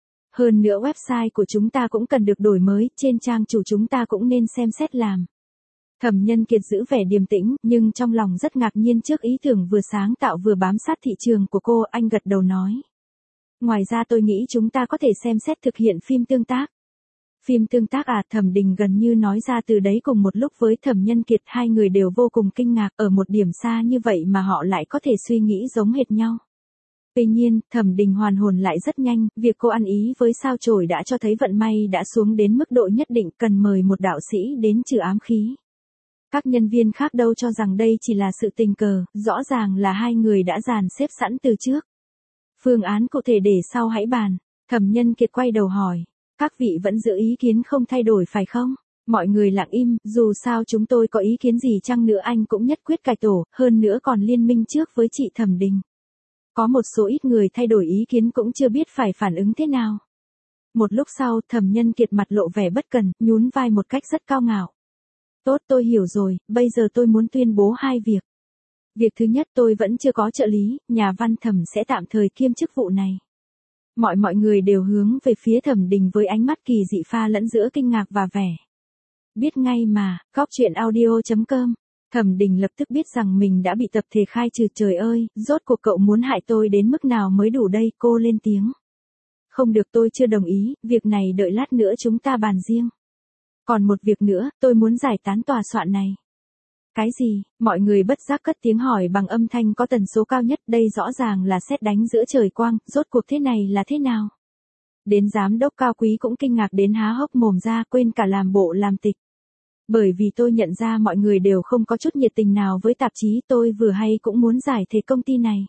Hơn nữa website của chúng ta cũng cần được đổi mới, trên trang chủ chúng ta cũng nên xem xét làm. Thẩm Nhân Kiệt giữ vẻ điềm tĩnh, nhưng trong lòng rất ngạc nhiên trước ý tưởng vừa sáng tạo vừa bám sát thị trường của cô, anh gật đầu nói. Ngoài ra tôi nghĩ chúng ta có thể xem xét thực hiện phim tương tác. Phim tương tác à, Thẩm Đình gần như nói ra từ đấy cùng một lúc với Thẩm Nhân Kiệt, hai người đều vô cùng kinh ngạc, ở một điểm xa như vậy mà họ lại có thể suy nghĩ giống hệt nhau. Tuy nhiên, Thẩm Đình hoàn hồn lại rất nhanh, việc cô ăn ý với sao chổi đã cho thấy vận may đã xuống đến mức độ nhất định, cần mời một đạo sĩ đến trừ ám khí. Các nhân viên khác đâu cho rằng đây chỉ là sự tình cờ, rõ ràng là hai người đã dàn xếp sẵn từ trước. Phương án cụ thể để sau hãy bàn. Thẩm Nhân Kiệt quay đầu hỏi, các vị vẫn giữ ý kiến không thay đổi phải không? Mọi người lặng im, dù sao chúng tôi có ý kiến gì chăng nữa anh cũng nhất quyết cải tổ, hơn nữa còn liên minh trước với chị Thẩm Đình. Có một số ít người thay đổi ý kiến cũng chưa biết phải phản ứng thế nào. Một lúc sau, Thẩm Nhân Kiệt mặt lộ vẻ bất cần, nhún vai một cách rất cao ngạo. Tốt, tôi hiểu rồi, bây giờ tôi muốn tuyên bố hai việc. Việc thứ nhất, tôi vẫn chưa có trợ lý, nhà văn Thẩm sẽ tạm thời kiêm chức vụ này. Mọi mọi người đều hướng về phía Thẩm Đình với ánh mắt kỳ dị pha lẫn giữa kinh ngạc và vẻ. Biết ngay mà, góc truyện audio chấm com. Thẩm Đình lập tức biết rằng mình đã bị tập thể khai trừ, trời ơi, rốt cuộc cậu muốn hại tôi đến mức nào mới đủ đây, cô lên tiếng. Không được, tôi chưa đồng ý, việc này đợi lát nữa chúng ta bàn riêng. Còn một việc nữa, tôi muốn giải tán tòa soạn này. Cái gì? Mọi người bất giác cất tiếng hỏi bằng âm thanh có tần số cao nhất, đây rõ ràng là sét đánh giữa trời quang, rốt cuộc thế này là thế nào? Đến giám đốc cao quý cũng kinh ngạc đến há hốc mồm ra, quên cả làm bộ làm tịch. Bởi vì tôi nhận ra mọi người đều không có chút nhiệt tình nào với tạp chí, tôi vừa hay cũng muốn giải thể công ty này.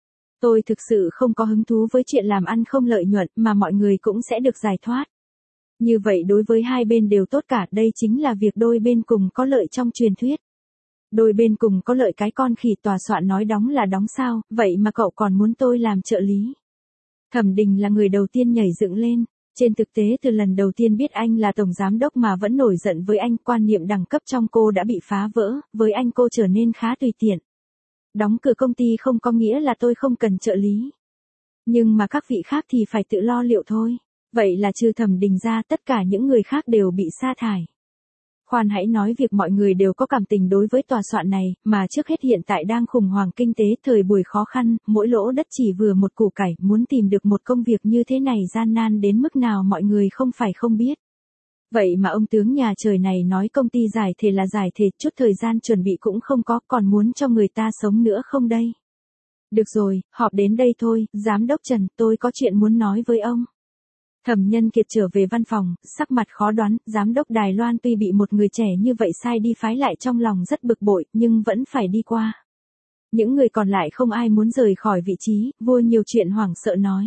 Tôi thực sự không có hứng thú với chuyện làm ăn không lợi nhuận mà mọi người cũng sẽ được giải thoát. Như vậy đối với hai bên đều tốt cả, đây chính là việc đôi bên cùng có lợi trong truyền thuyết. Đôi bên cùng có lợi cái con khỉ, tòa soạn nói đóng là đóng sao, vậy mà cậu còn muốn tôi làm trợ lý. Thẩm Đình là người đầu tiên nhảy dựng lên. Trên thực tế từ lần đầu tiên biết anh là tổng giám đốc mà vẫn nổi giận với anh, quan niệm đẳng cấp trong cô đã bị phá vỡ, với anh cô trở nên khá tùy tiện. Đóng cửa công ty không có nghĩa là tôi không cần trợ lý. Nhưng mà các vị khác thì phải tự lo liệu thôi. Vậy là trừ Thẩm Đình ra tất cả những người khác đều bị sa thải. Khoan hãy nói việc mọi người đều có cảm tình đối với tòa soạn này, mà trước hết hiện tại đang khủng hoảng kinh tế, thời buổi khó khăn, mỗi lỗ đất chỉ vừa một củ cải, muốn tìm được một công việc như thế này gian nan đến mức nào mọi người không phải không biết. Vậy mà ông tướng nhà trời này nói công ty giải thể là giải thể, chút thời gian chuẩn bị cũng không có, còn muốn cho người ta sống nữa không đây? Được rồi, họp đến đây thôi, Giám đốc Trần, tôi có chuyện muốn nói với ông. Thẩm Nhân Kiệt trở về văn phòng, sắc mặt khó đoán, giám đốc Đài Loan tuy bị một người trẻ như vậy sai đi phái lại trong lòng rất bực bội, nhưng vẫn phải đi qua. Những người còn lại không ai muốn rời khỏi vị trí, vua nhiều chuyện hoảng sợ nói.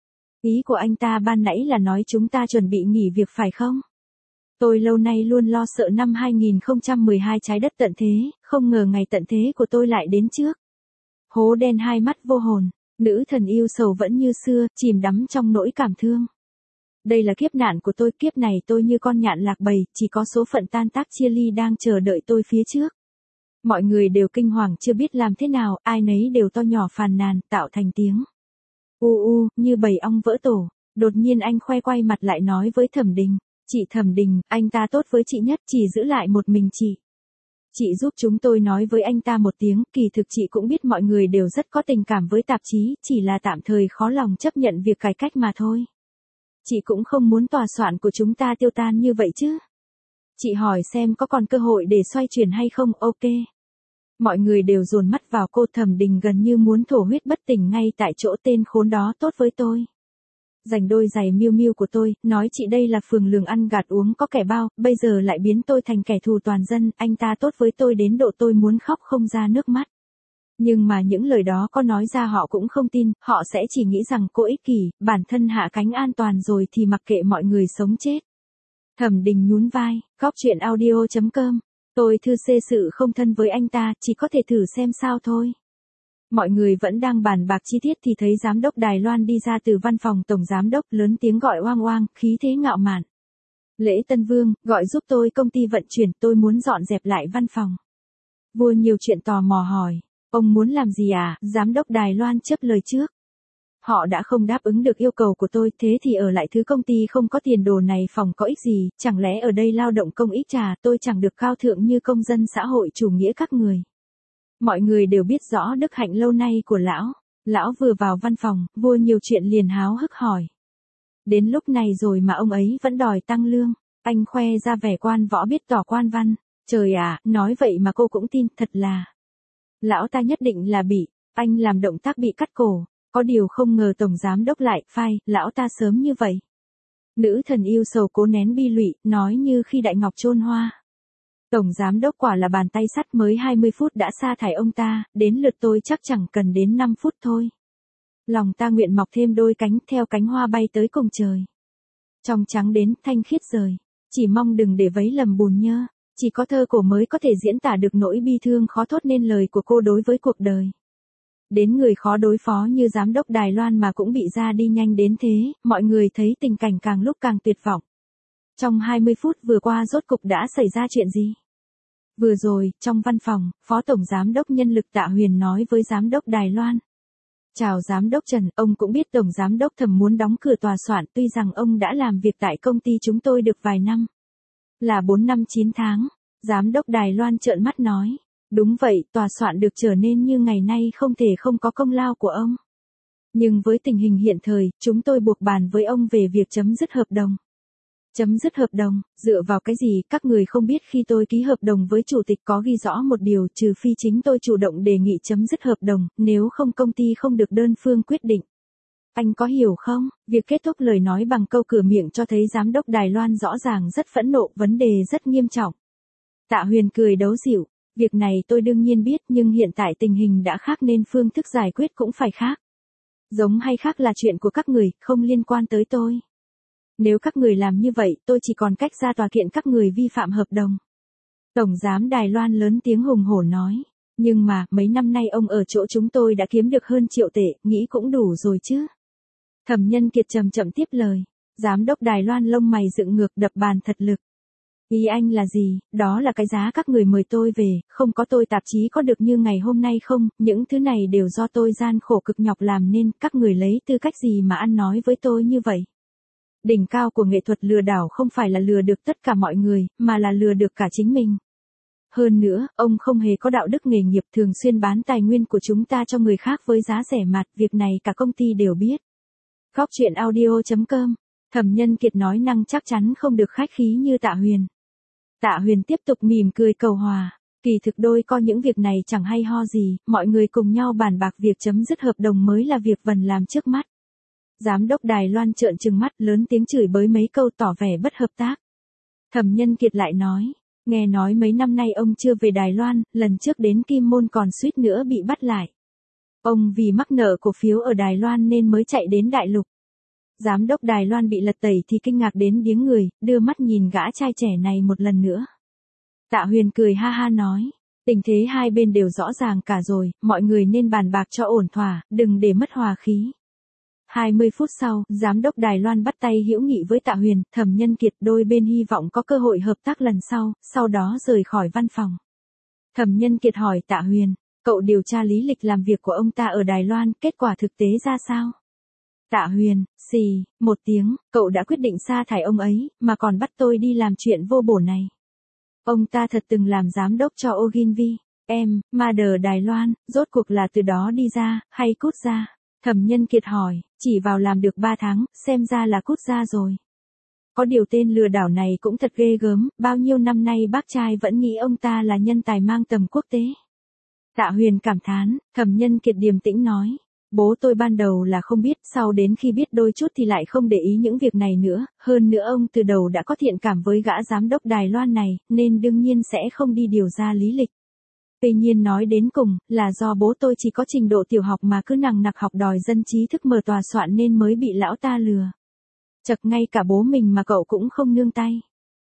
Ý của anh ta ban nãy là nói chúng ta chuẩn bị nghỉ việc phải không? Tôi lâu nay luôn lo sợ năm hai không một hai trái đất tận thế, không ngờ ngày tận thế của tôi lại đến trước. Hố đen hai mắt vô hồn, nữ thần yêu sầu vẫn như xưa, chìm đắm trong nỗi cảm thương. Đây là kiếp nạn của tôi, kiếp này tôi như con nhạn lạc bầy, chỉ có số phận tan tác chia ly đang chờ đợi tôi phía trước. Mọi người đều kinh hoàng chưa biết làm thế nào, ai nấy đều to nhỏ phàn nàn, tạo thành tiếng u u, như bầy ong vỡ tổ. Đột nhiên anh khoe quay mặt lại nói với Thẩm Đình, chị Thẩm Đình, anh ta tốt với chị nhất, chỉ giữ lại một mình chị. Chị giúp chúng tôi nói với anh ta một tiếng, kỳ thực chị cũng biết mọi người đều rất có tình cảm với tạp chí, chỉ là tạm thời khó lòng chấp nhận việc cải cách mà thôi. Chị cũng không muốn tòa soạn của chúng ta tiêu tan như vậy chứ. Chị hỏi xem có còn cơ hội để xoay chuyển hay không, ok. Mọi người đều dồn mắt vào cô. Thẩm Đình gần như muốn thổ huyết bất tỉnh ngay tại chỗ, tên khốn đó tốt với tôi. Giành đôi giày Miu Miu của tôi, nói chị đây là phường lường ăn gạt uống có kẻ bao, bây giờ lại biến tôi thành kẻ thù toàn dân, anh ta tốt với tôi đến độ tôi muốn khóc không ra nước mắt. Nhưng mà những lời đó có nói ra họ cũng không tin, họ sẽ chỉ nghĩ rằng cô ích kỷ, bản thân hạ cánh an toàn rồi thì mặc kệ mọi người sống chết. Thẩm Đình nhún vai, Góc Chuyện Audio chấm com, tôi thư xê sự không thân với anh ta, chỉ có thể thử xem sao thôi. Mọi người vẫn đang bàn bạc chi tiết thì thấy giám đốc Đài Loan đi ra từ văn phòng tổng giám đốc, lớn tiếng gọi oang oang, khí thế ngạo mạn. Lễ Tân Vương, gọi giúp tôi công ty vận chuyển, tôi muốn dọn dẹp lại văn phòng. Vua nhiều chuyện tò mò hỏi. Ông muốn làm gì à? Giám đốc Đài Loan chấp lời trước. Họ đã không đáp ứng được yêu cầu của tôi, thế thì ở lại thứ công ty không có tiền đồ này phòng có ích gì, chẳng lẽ ở đây lao động công ích trà, tôi chẳng được cao thượng như công dân xã hội chủ nghĩa các người. Mọi người đều biết rõ đức hạnh lâu nay của lão. Lão vừa vào văn phòng, vua nhiều chuyện liền háo hức hỏi. Đến lúc này rồi mà ông ấy vẫn đòi tăng lương. Anh khoe ra vẻ quan võ biết tỏ quan văn. Trời ạ, nói vậy mà cô cũng tin, thật là. Lão ta nhất định là bị, anh làm động tác bị cắt cổ, có điều không ngờ tổng giám đốc lại, phai, lão ta sớm như vậy. Nữ thần yêu sầu cố nén bi lụy, nói như khi đại ngọc chôn hoa. Tổng giám đốc quả là bàn tay sắt, mới hai mươi phút đã sa thải ông ta, đến lượt tôi chắc chẳng cần đến năm phút thôi. Lòng ta nguyện mọc thêm đôi cánh, theo cánh hoa bay tới cùng trời. Trong trắng đến, thanh khiết rời, chỉ mong đừng để vấy lầm bùn nhơ. Chỉ có thơ cổ mới có thể diễn tả được nỗi bi thương khó thốt nên lời của cô đối với cuộc đời. Đến người khó đối phó như giám đốc Đài Loan mà cũng bị ra đi nhanh đến thế, mọi người thấy tình cảnh càng lúc càng tuyệt vọng. Trong hai mươi phút vừa qua rốt cục đã xảy ra chuyện gì? Vừa rồi, trong văn phòng, Phó Tổng Giám đốc Nhân lực Tạ Huyền nói với Giám đốc Đài Loan. Chào Giám đốc Trần, ông cũng biết Tổng Giám đốc Thẩm muốn đóng cửa tòa soạn, tuy rằng ông đã làm việc tại công ty chúng tôi được vài năm. Là bốn năm chín tháng, Giám đốc Đài Loan trợn mắt nói. Đúng vậy, tòa soạn được trở nên như ngày nay không thể không có công lao của ông. Nhưng với tình hình hiện thời, chúng tôi buộc bàn với ông về việc chấm dứt hợp đồng. Chấm dứt hợp đồng, dựa vào cái gì, các người không biết khi tôi ký hợp đồng với chủ tịch có ghi rõ một điều, trừ phi chính tôi chủ động đề nghị chấm dứt hợp đồng, nếu không công ty không được đơn phương quyết định. Anh có hiểu không? Việc kết thúc lời nói bằng câu cửa miệng cho thấy giám đốc Đài Loan rõ ràng rất phẫn nộ, vấn đề rất nghiêm trọng. Tạ Huyền cười đấu xỉu, việc này tôi đương nhiên biết nhưng hiện tại tình hình đã khác nên phương thức giải quyết cũng phải khác. Giống hay khác là chuyện của các người, không liên quan tới tôi. Nếu các người làm như vậy, tôi chỉ còn cách ra tòa kiện các người vi phạm hợp đồng. Tổng giám Đài Loan lớn tiếng hùng hổ nói. Nhưng mà, mấy năm nay ông ở chỗ chúng tôi đã kiếm được hơn triệu tệ, nghĩ cũng đủ rồi chứ. Thẩm Nhân Kiệt chậm chậm tiếp lời. Giám đốc Đài Loan lông mày dựng ngược đập bàn thật lực. Ý anh là gì, đó là cái giá các người mời tôi về, không có tôi tạp chí có được như ngày hôm nay không, những thứ này đều do tôi gian khổ cực nhọc làm nên, các người lấy tư cách gì mà ăn nói với tôi như vậy. Đỉnh cao của nghệ thuật lừa đảo không phải là lừa được tất cả mọi người, mà là lừa được cả chính mình. Hơn nữa, ông không hề có đạo đức nghề nghiệp, thường xuyên bán tài nguyên của chúng ta cho người khác với giá rẻ mạt, việc này cả công ty đều biết. Góc truyện audio chấm com. Thẩm Nhân Kiệt nói năng chắc chắn không được khách khí như Tạ Huyền. Tạ Huyền tiếp tục mỉm cười cầu hòa. Kỳ thực đôi coi những việc này chẳng hay ho gì, mọi người cùng nhau bàn bạc việc chấm dứt hợp đồng mới là việc vần làm trước mắt. Giám đốc Đài Loan trợn trừng mắt lớn tiếng chửi bới mấy câu tỏ vẻ bất hợp tác. Thẩm Nhân Kiệt lại nói, nghe nói mấy năm nay ông chưa về Đài Loan, lần trước đến Kim Môn còn suýt nữa bị bắt lại. Ông vì mắc nợ cổ phiếu ở Đài Loan nên mới chạy đến đại lục. Giám đốc Đài Loan bị lật tẩy thì kinh ngạc đến điếng người, đưa mắt nhìn gã trai trẻ này một lần nữa. Tạ Huyền cười ha ha nói, tình thế hai bên đều rõ ràng cả rồi, mọi người nên bàn bạc cho ổn thỏa, đừng để mất hòa khí. hai mươi phút sau, giám đốc Đài Loan bắt tay hữu nghị với Tạ Huyền, Thẩm Nhân Kiệt, đôi bên hy vọng có cơ hội hợp tác lần sau, sau đó rời khỏi văn phòng. Thẩm Nhân Kiệt hỏi Tạ Huyền, cậu điều tra lý lịch làm việc của ông ta ở Đài Loan, kết quả thực tế ra sao? Tạ Huyền, xì, một tiếng, cậu đã quyết định sa thải ông ấy, mà còn bắt tôi đi làm chuyện vô bổ này. Ông ta thật từng làm giám đốc cho Ogilvy, em, Mother Đài Loan, rốt cuộc là từ đó đi ra, hay cút ra? Thẩm Nhân Kiệt hỏi, chỉ vào làm được ba tháng, xem ra là cút ra rồi. Có điều tên lừa đảo này cũng thật ghê gớm, bao nhiêu năm nay bác trai vẫn nghĩ ông ta là nhân tài mang tầm quốc tế. Tạ Huyền cảm thán, Thẩm Nhân Kiệt điềm tĩnh nói. Bố tôi ban đầu là không biết, sau đến khi biết đôi chút thì lại không để ý những việc này nữa, hơn nữa ông từ đầu đã có thiện cảm với gã giám đốc Đài Loan này, nên đương nhiên sẽ không đi điều ra lý lịch. Tuy nhiên nói đến cùng, là do bố tôi chỉ có trình độ tiểu học mà cứ nằng nặc học đòi dân trí thức mở tòa soạn nên mới bị lão ta lừa. Chật ngay cả bố mình mà cậu cũng không nương tay.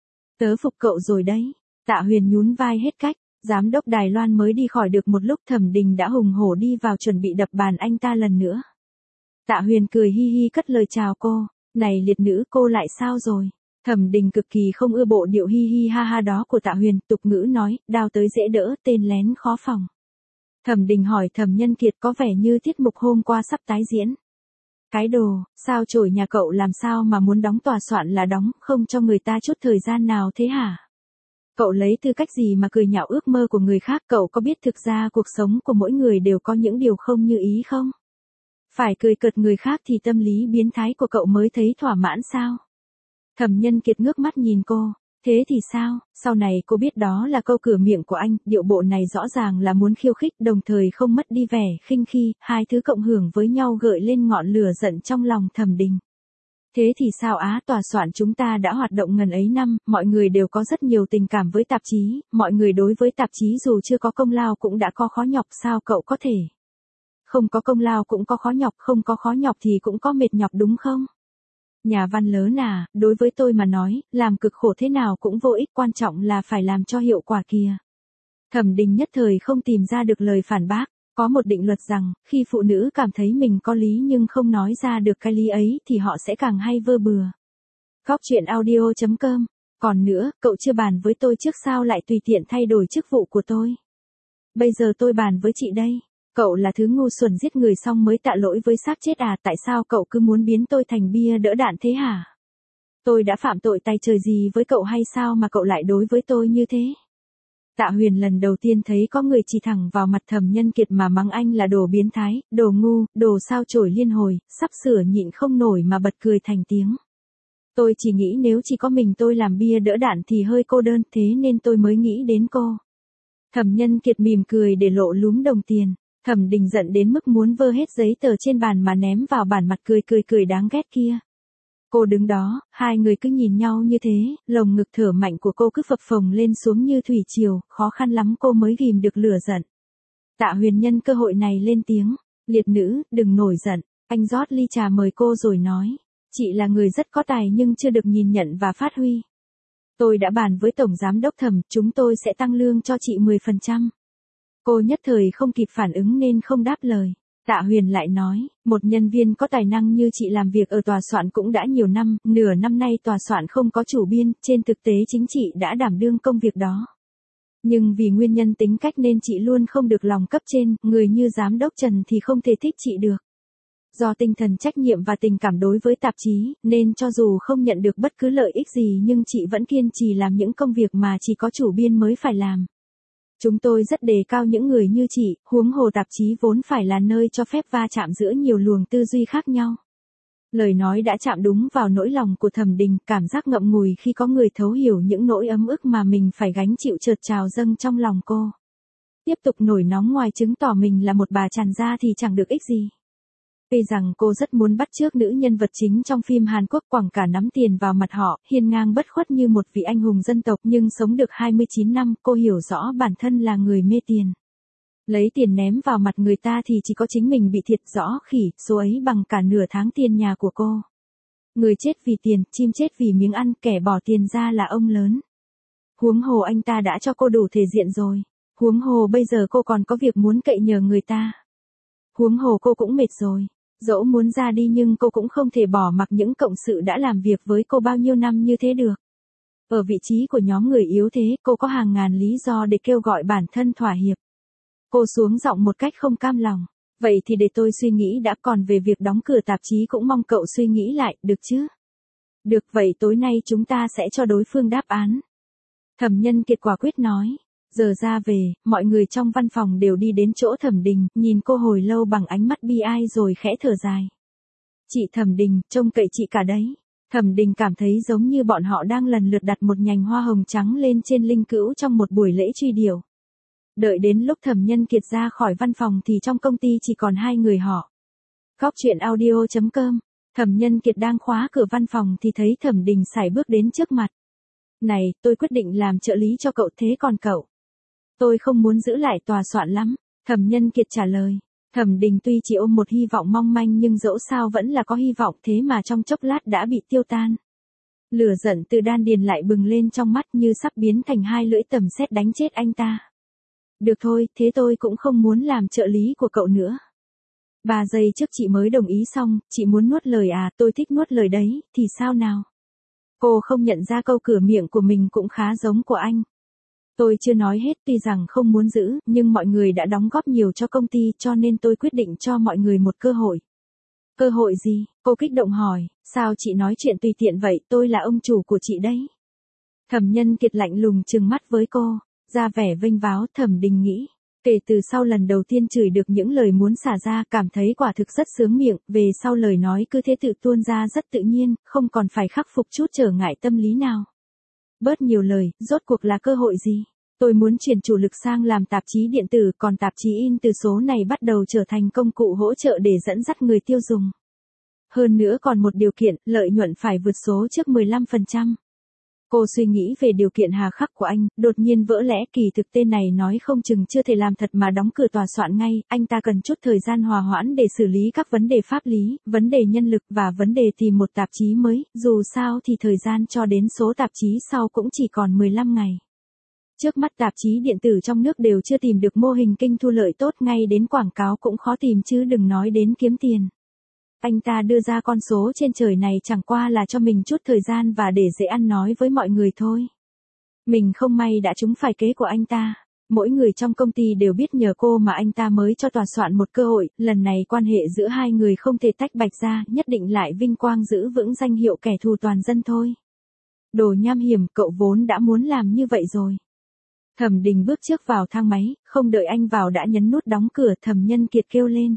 Tớ phục cậu rồi đấy. Tạ Huyền nhún vai hết cách. Giám đốc Đài Loan mới đi khỏi được một lúc, Thẩm Đình đã hùng hổ đi vào chuẩn bị đập bàn anh ta lần nữa. Tạ Huyền cười hi hi cất lời chào cô, này liệt nữ cô lại sao rồi? Thẩm Đình cực kỳ không ưa bộ điệu hi hi ha ha đó của Tạ Huyền, tục ngữ nói, đao tới dễ đỡ, tên lén khó phòng. Thẩm Đình hỏi Thẩm Nhân Kiệt có vẻ như tiết mục hôm qua sắp tái diễn. Cái đồ, sao chổi nhà cậu làm sao mà muốn đóng tòa soạn là đóng, không cho người ta chút thời gian nào thế hả? Cậu lấy tư cách gì mà cười nhạo ước mơ của người khác, cậu có biết thực ra cuộc sống của mỗi người đều có những điều không như ý không? Phải cười cợt người khác thì tâm lý biến thái của cậu mới thấy thỏa mãn sao? Thẩm Nhân Kiệt ngước mắt nhìn cô, thế thì sao, sau này cô biết đó là câu cửa miệng của anh, điệu bộ này rõ ràng là muốn khiêu khích đồng thời không mất đi vẻ khinh khi, hai thứ cộng hưởng với nhau gợi lên ngọn lửa giận trong lòng Thẩm Đình. Thế thì sao á, tòa soạn chúng ta đã hoạt động ngần ấy năm, mọi người đều có rất nhiều tình cảm với tạp chí, mọi người đối với tạp chí dù chưa có công lao cũng đã có khó nhọc, sao cậu có thể? Không có công lao cũng có khó nhọc, không có khó nhọc thì cũng có mệt nhọc đúng không? Nhà văn lớn à, đối với tôi mà nói, làm cực khổ thế nào cũng vô ích, quan trọng là phải làm cho hiệu quả kìa. Thẩm Đình nhất thời không tìm ra được lời phản bác. Có một định luật rằng, khi phụ nữ cảm thấy mình có lý nhưng không nói ra được cái lý ấy thì họ sẽ càng hay vơ bừa. Góc truyện audio chấm com. Còn nữa, cậu chưa bàn với tôi trước sao lại tùy tiện thay đổi chức vụ của tôi? Bây giờ tôi bàn với chị đây. Cậu là thứ ngu xuẩn giết người xong mới tạ lỗi với xác chết à, tại sao cậu cứ muốn biến tôi thành bia đỡ đạn thế hả? Tôi đã phạm tội tay trời gì với cậu hay sao mà cậu lại đối với tôi như thế? Tạ Huyền lần đầu tiên thấy có người chỉ thẳng vào mặt Thẩm Nhân Kiệt mà mắng anh là đồ biến thái, đồ ngu, đồ sao chổi liên hồi, sắp sửa nhịn không nổi mà bật cười thành tiếng. Tôi chỉ nghĩ nếu chỉ có mình tôi làm bia đỡ đạn thì hơi cô đơn, thế nên tôi mới nghĩ đến cô. Thẩm Nhân Kiệt mỉm cười để lộ lúm đồng tiền. Thẩm Đình giận đến mức muốn vơ hết giấy tờ trên bàn mà ném vào bản mặt cười cười cười đáng ghét kia. Cô đứng đó, hai người cứ nhìn nhau như thế, lồng ngực thở mạnh của cô cứ phập phồng lên xuống như thủy triều, khó khăn lắm cô mới ghìm được lửa giận. Tạ Huyền nhân cơ hội này lên tiếng, liệt nữ, đừng nổi giận, anh rót ly trà mời cô rồi nói, chị là người rất có tài nhưng chưa được nhìn nhận và phát huy. Tôi đã bàn với Tổng Giám đốc Thẩm, chúng tôi sẽ tăng lương cho chị mười phần trăm. Cô nhất thời không kịp phản ứng nên không đáp lời. Tạ Huyền lại nói, một nhân viên có tài năng như chị làm việc ở tòa soạn cũng đã nhiều năm, nửa năm nay tòa soạn không có chủ biên, trên thực tế chính chị đã đảm đương công việc đó. Nhưng vì nguyên nhân tính cách nên chị luôn không được lòng cấp trên, người như giám đốc Trần thì không thể thích chị được. Do tinh thần trách nhiệm và tình cảm đối với tạp chí, nên cho dù không nhận được bất cứ lợi ích gì nhưng chị vẫn kiên trì làm những công việc mà chỉ có chủ biên mới phải làm. Chúng tôi rất đề cao những người như chị, huống hồ tạp chí vốn phải là nơi cho phép va chạm giữa nhiều luồng tư duy khác nhau. Lời nói đã chạm đúng vào nỗi lòng của Thẩm Đình, cảm giác ngậm ngùi khi có người thấu hiểu những nỗi ấm ức mà mình phải gánh chịu chợt trào dâng trong lòng cô. Tiếp tục nổi nóng ngoài chứng tỏ mình là một bà tràn ra thì chẳng được ích gì. Vì rằng cô rất muốn bắt chước nữ nhân vật chính trong phim Hàn Quốc quẳng cả nắm tiền vào mặt họ, hiên ngang bất khuất như một vị anh hùng dân tộc nhưng sống được hai mươi chín năm, cô hiểu rõ bản thân là người mê tiền. Lấy tiền ném vào mặt người ta thì chỉ có chính mình bị thiệt rõ khỉ, số ấy bằng cả nửa tháng tiền nhà của cô. Người chết vì tiền, chim chết vì miếng ăn, kẻ bỏ tiền ra là ông lớn. Huống hồ anh ta đã cho cô đủ thể diện rồi. Huống hồ bây giờ cô còn có việc muốn cậy nhờ người ta. Huống hồ cô cũng mệt rồi. Dẫu muốn ra đi nhưng cô cũng không thể bỏ mặc những cộng sự đã làm việc với cô bao nhiêu năm như thế được. Ở vị trí của nhóm người yếu thế, cô có hàng ngàn lý do để kêu gọi bản thân thỏa hiệp. Cô xuống giọng một cách không cam lòng. Vậy thì để tôi suy nghĩ đã, còn về việc đóng cửa tạp chí cũng mong cậu suy nghĩ lại, được chứ? Được, vậy tối nay chúng ta sẽ cho đối phương đáp án. Thẩm Nhân Kiệt quả quyết nói. Giờ ra về, mọi người trong văn phòng đều đi đến chỗ Thẩm Đình, nhìn cô hồi lâu bằng ánh mắt bi ai rồi khẽ thở dài. Chị Thẩm Đình, trông cậy chị cả đấy. Thẩm Đình cảm thấy giống như bọn họ đang lần lượt đặt một nhành hoa hồng trắng lên trên linh cữu trong một buổi lễ truy điệu. Đợi đến lúc Thẩm Nhân Kiệt ra khỏi văn phòng thì trong công ty chỉ còn hai người họ. Góc truyện audio chấm com. Thẩm Nhân Kiệt đang khóa cửa văn phòng thì thấy Thẩm Đình sải bước đến trước mặt. Này, tôi quyết định làm trợ lý cho cậu, thế còn cậu? Tôi không muốn giữ lại tòa soạn lắm, Thẩm Nhân Kiệt trả lời. Thẩm Đình tuy chỉ ôm một hy vọng mong manh nhưng dẫu sao vẫn là có hy vọng, thế mà trong chốc lát đã bị tiêu tan. Lửa giận từ đan điền lại bừng lên trong mắt như sắp biến thành hai lưỡi tầm sét đánh chết anh ta. Được thôi, thế tôi cũng không muốn làm trợ lý của cậu nữa. Ba giây trước chị mới đồng ý xong, chị muốn nuốt lời à, tôi thích nuốt lời đấy, thì sao nào? Cô không nhận ra câu cửa miệng của mình cũng khá giống của anh. Tôi chưa nói hết, tuy rằng không muốn giữ, nhưng mọi người đã đóng góp nhiều cho công ty cho nên tôi quyết định cho mọi người một cơ hội. Cơ hội gì? Cô kích động hỏi, sao chị nói chuyện tùy tiện vậy, tôi là ông chủ của chị đấy. Thẩm Nhân Kiệt lạnh lùng trừng mắt với cô, ra vẻ vênh váo. Thẩm Đình nghĩ, kể từ sau lần đầu tiên chửi được những lời muốn xả ra, cảm thấy quả thực rất sướng miệng, về sau lời nói cứ thế tự tuôn ra rất tự nhiên, không còn phải khắc phục chút trở ngại tâm lý nào. Bớt nhiều lời, rốt cuộc là cơ hội gì? Tôi muốn chuyển chủ lực sang làm tạp chí điện tử, còn tạp chí in từ số này bắt đầu trở thành công cụ hỗ trợ để dẫn dắt người tiêu dùng. Hơn nữa còn một điều kiện, lợi nhuận phải vượt số trước mười lăm phần trăm. Cô suy nghĩ về điều kiện hà khắc của anh, đột nhiên vỡ lẽ, kỳ thực tên này nói không chừng chưa thể làm thật mà đóng cửa tòa soạn ngay, anh ta cần chút thời gian hòa hoãn để xử lý các vấn đề pháp lý, vấn đề nhân lực và vấn đề tìm một tạp chí mới, dù sao thì thời gian cho đến số tạp chí sau cũng chỉ còn mười lăm ngày. Trước mắt tạp chí điện tử trong nước đều chưa tìm được mô hình kinh thu lợi tốt, ngay đến quảng cáo cũng khó tìm chứ đừng nói đến kiếm tiền. Anh ta đưa ra con số trên trời này chẳng qua là cho mình chút thời gian và để dễ ăn nói với mọi người thôi. Mình không may đã trúng phải kế của anh ta. Mỗi người trong công ty đều biết nhờ cô mà anh ta mới cho tòa soạn một cơ hội, lần này quan hệ giữa hai người không thể tách bạch ra, nhất định lại vinh quang giữ vững danh hiệu kẻ thù toàn dân thôi. Đồ nham hiểm, cậu vốn đã muốn làm như vậy rồi. Thẩm Đình bước trước vào thang máy, không đợi anh vào đã nhấn nút đóng cửa. Thẩm Nhân Kiệt kêu lên.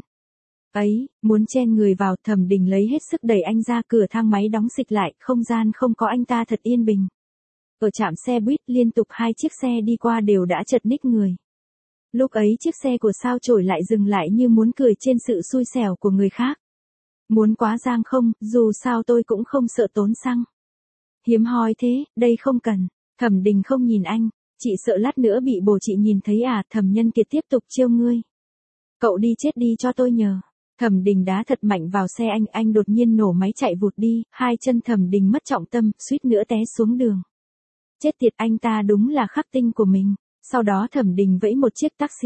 Ấy, muốn chen người vào. Thẩm Đình lấy hết sức đẩy anh ra, cửa thang máy đóng xịch lại, không gian không có anh ta thật yên bình. Ở trạm xe buýt liên tục hai chiếc xe đi qua đều đã chật ních người. Lúc ấy chiếc xe của Sao Chổi lại dừng lại như muốn cười trên sự xui xẻo của người khác. Muốn quá giang không, dù sao tôi cũng không sợ tốn xăng. Hiếm hoi thế, đây không cần. Thẩm Đình không nhìn anh. Chị sợ lát nữa bị bồ chị nhìn thấy à? Thẩm Nhân Kiệt tiếp tục trêu ngươi. Cậu đi chết đi cho tôi nhờ. Thẩm Đình đá thật mạnh vào xe anh, anh đột nhiên nổ máy chạy vụt đi, hai chân Thẩm Đình mất trọng tâm, suýt nữa té xuống đường. Chết tiệt, anh ta đúng là khắc tinh của mình. Sau đó Thẩm Đình vẫy một chiếc taxi.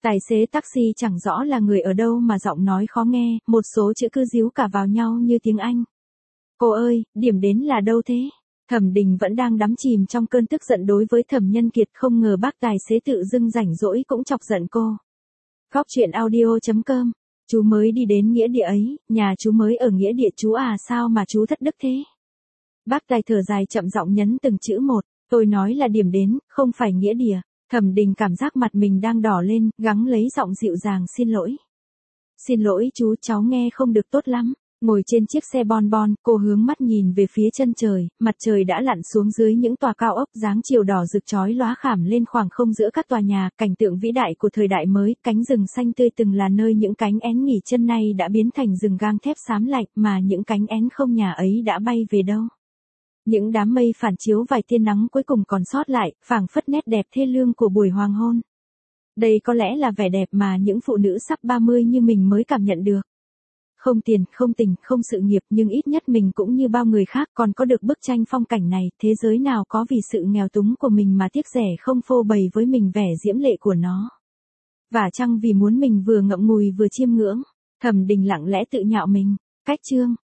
Tài xế taxi chẳng rõ là người ở đâu mà giọng nói khó nghe, một số chữ cứ díu cả vào nhau như tiếng Anh. Cô ơi, điểm đến là đâu thế? Thẩm Đình vẫn đang đắm chìm trong cơn tức giận đối với Thẩm Nhân Kiệt, không ngờ bác tài xế tự dưng rảnh rỗi cũng chọc giận cô. Góc truyện audio chấm com. Chú mới đi đến nghĩa địa ấy, nhà chú mới ở nghĩa địa chú à, sao mà chú thất đức thế? Bác tài thở dài chậm giọng nhấn từng chữ một, tôi nói là điểm đến, không phải nghĩa địa. Thẩm Đình cảm giác mặt mình đang đỏ lên, gắng lấy giọng dịu dàng xin lỗi. Xin lỗi chú, cháu nghe không được tốt lắm. Ngồi trên chiếc xe bon bon, cô hướng mắt nhìn về phía chân trời, mặt trời đã lặn xuống dưới những tòa cao ốc, dáng chiều đỏ rực chói lóa khảm lên khoảng không giữa các tòa nhà, cảnh tượng vĩ đại của thời đại mới, cánh rừng xanh tươi từng là nơi những cánh én nghỉ chân nay đã biến thành rừng gang thép xám lạnh, mà những cánh én không nhà ấy đã bay về đâu. Những đám mây phản chiếu vài tia nắng cuối cùng còn sót lại, phảng phất nét đẹp thê lương của buổi hoàng hôn. Đây có lẽ là vẻ đẹp mà những phụ nữ sắp ba mươi như mình mới cảm nhận được. Không tiền, không tình, không sự nghiệp, nhưng ít nhất mình cũng như bao người khác còn có được bức tranh phong cảnh này, thế giới nào có vì sự nghèo túng của mình mà tiếc rẻ không phô bày với mình vẻ diễm lệ của nó. Và chăng vì muốn mình vừa ngậm ngùi vừa chiêm ngưỡng, Thẩm Đình lặng lẽ tự nhạo mình. Cách chương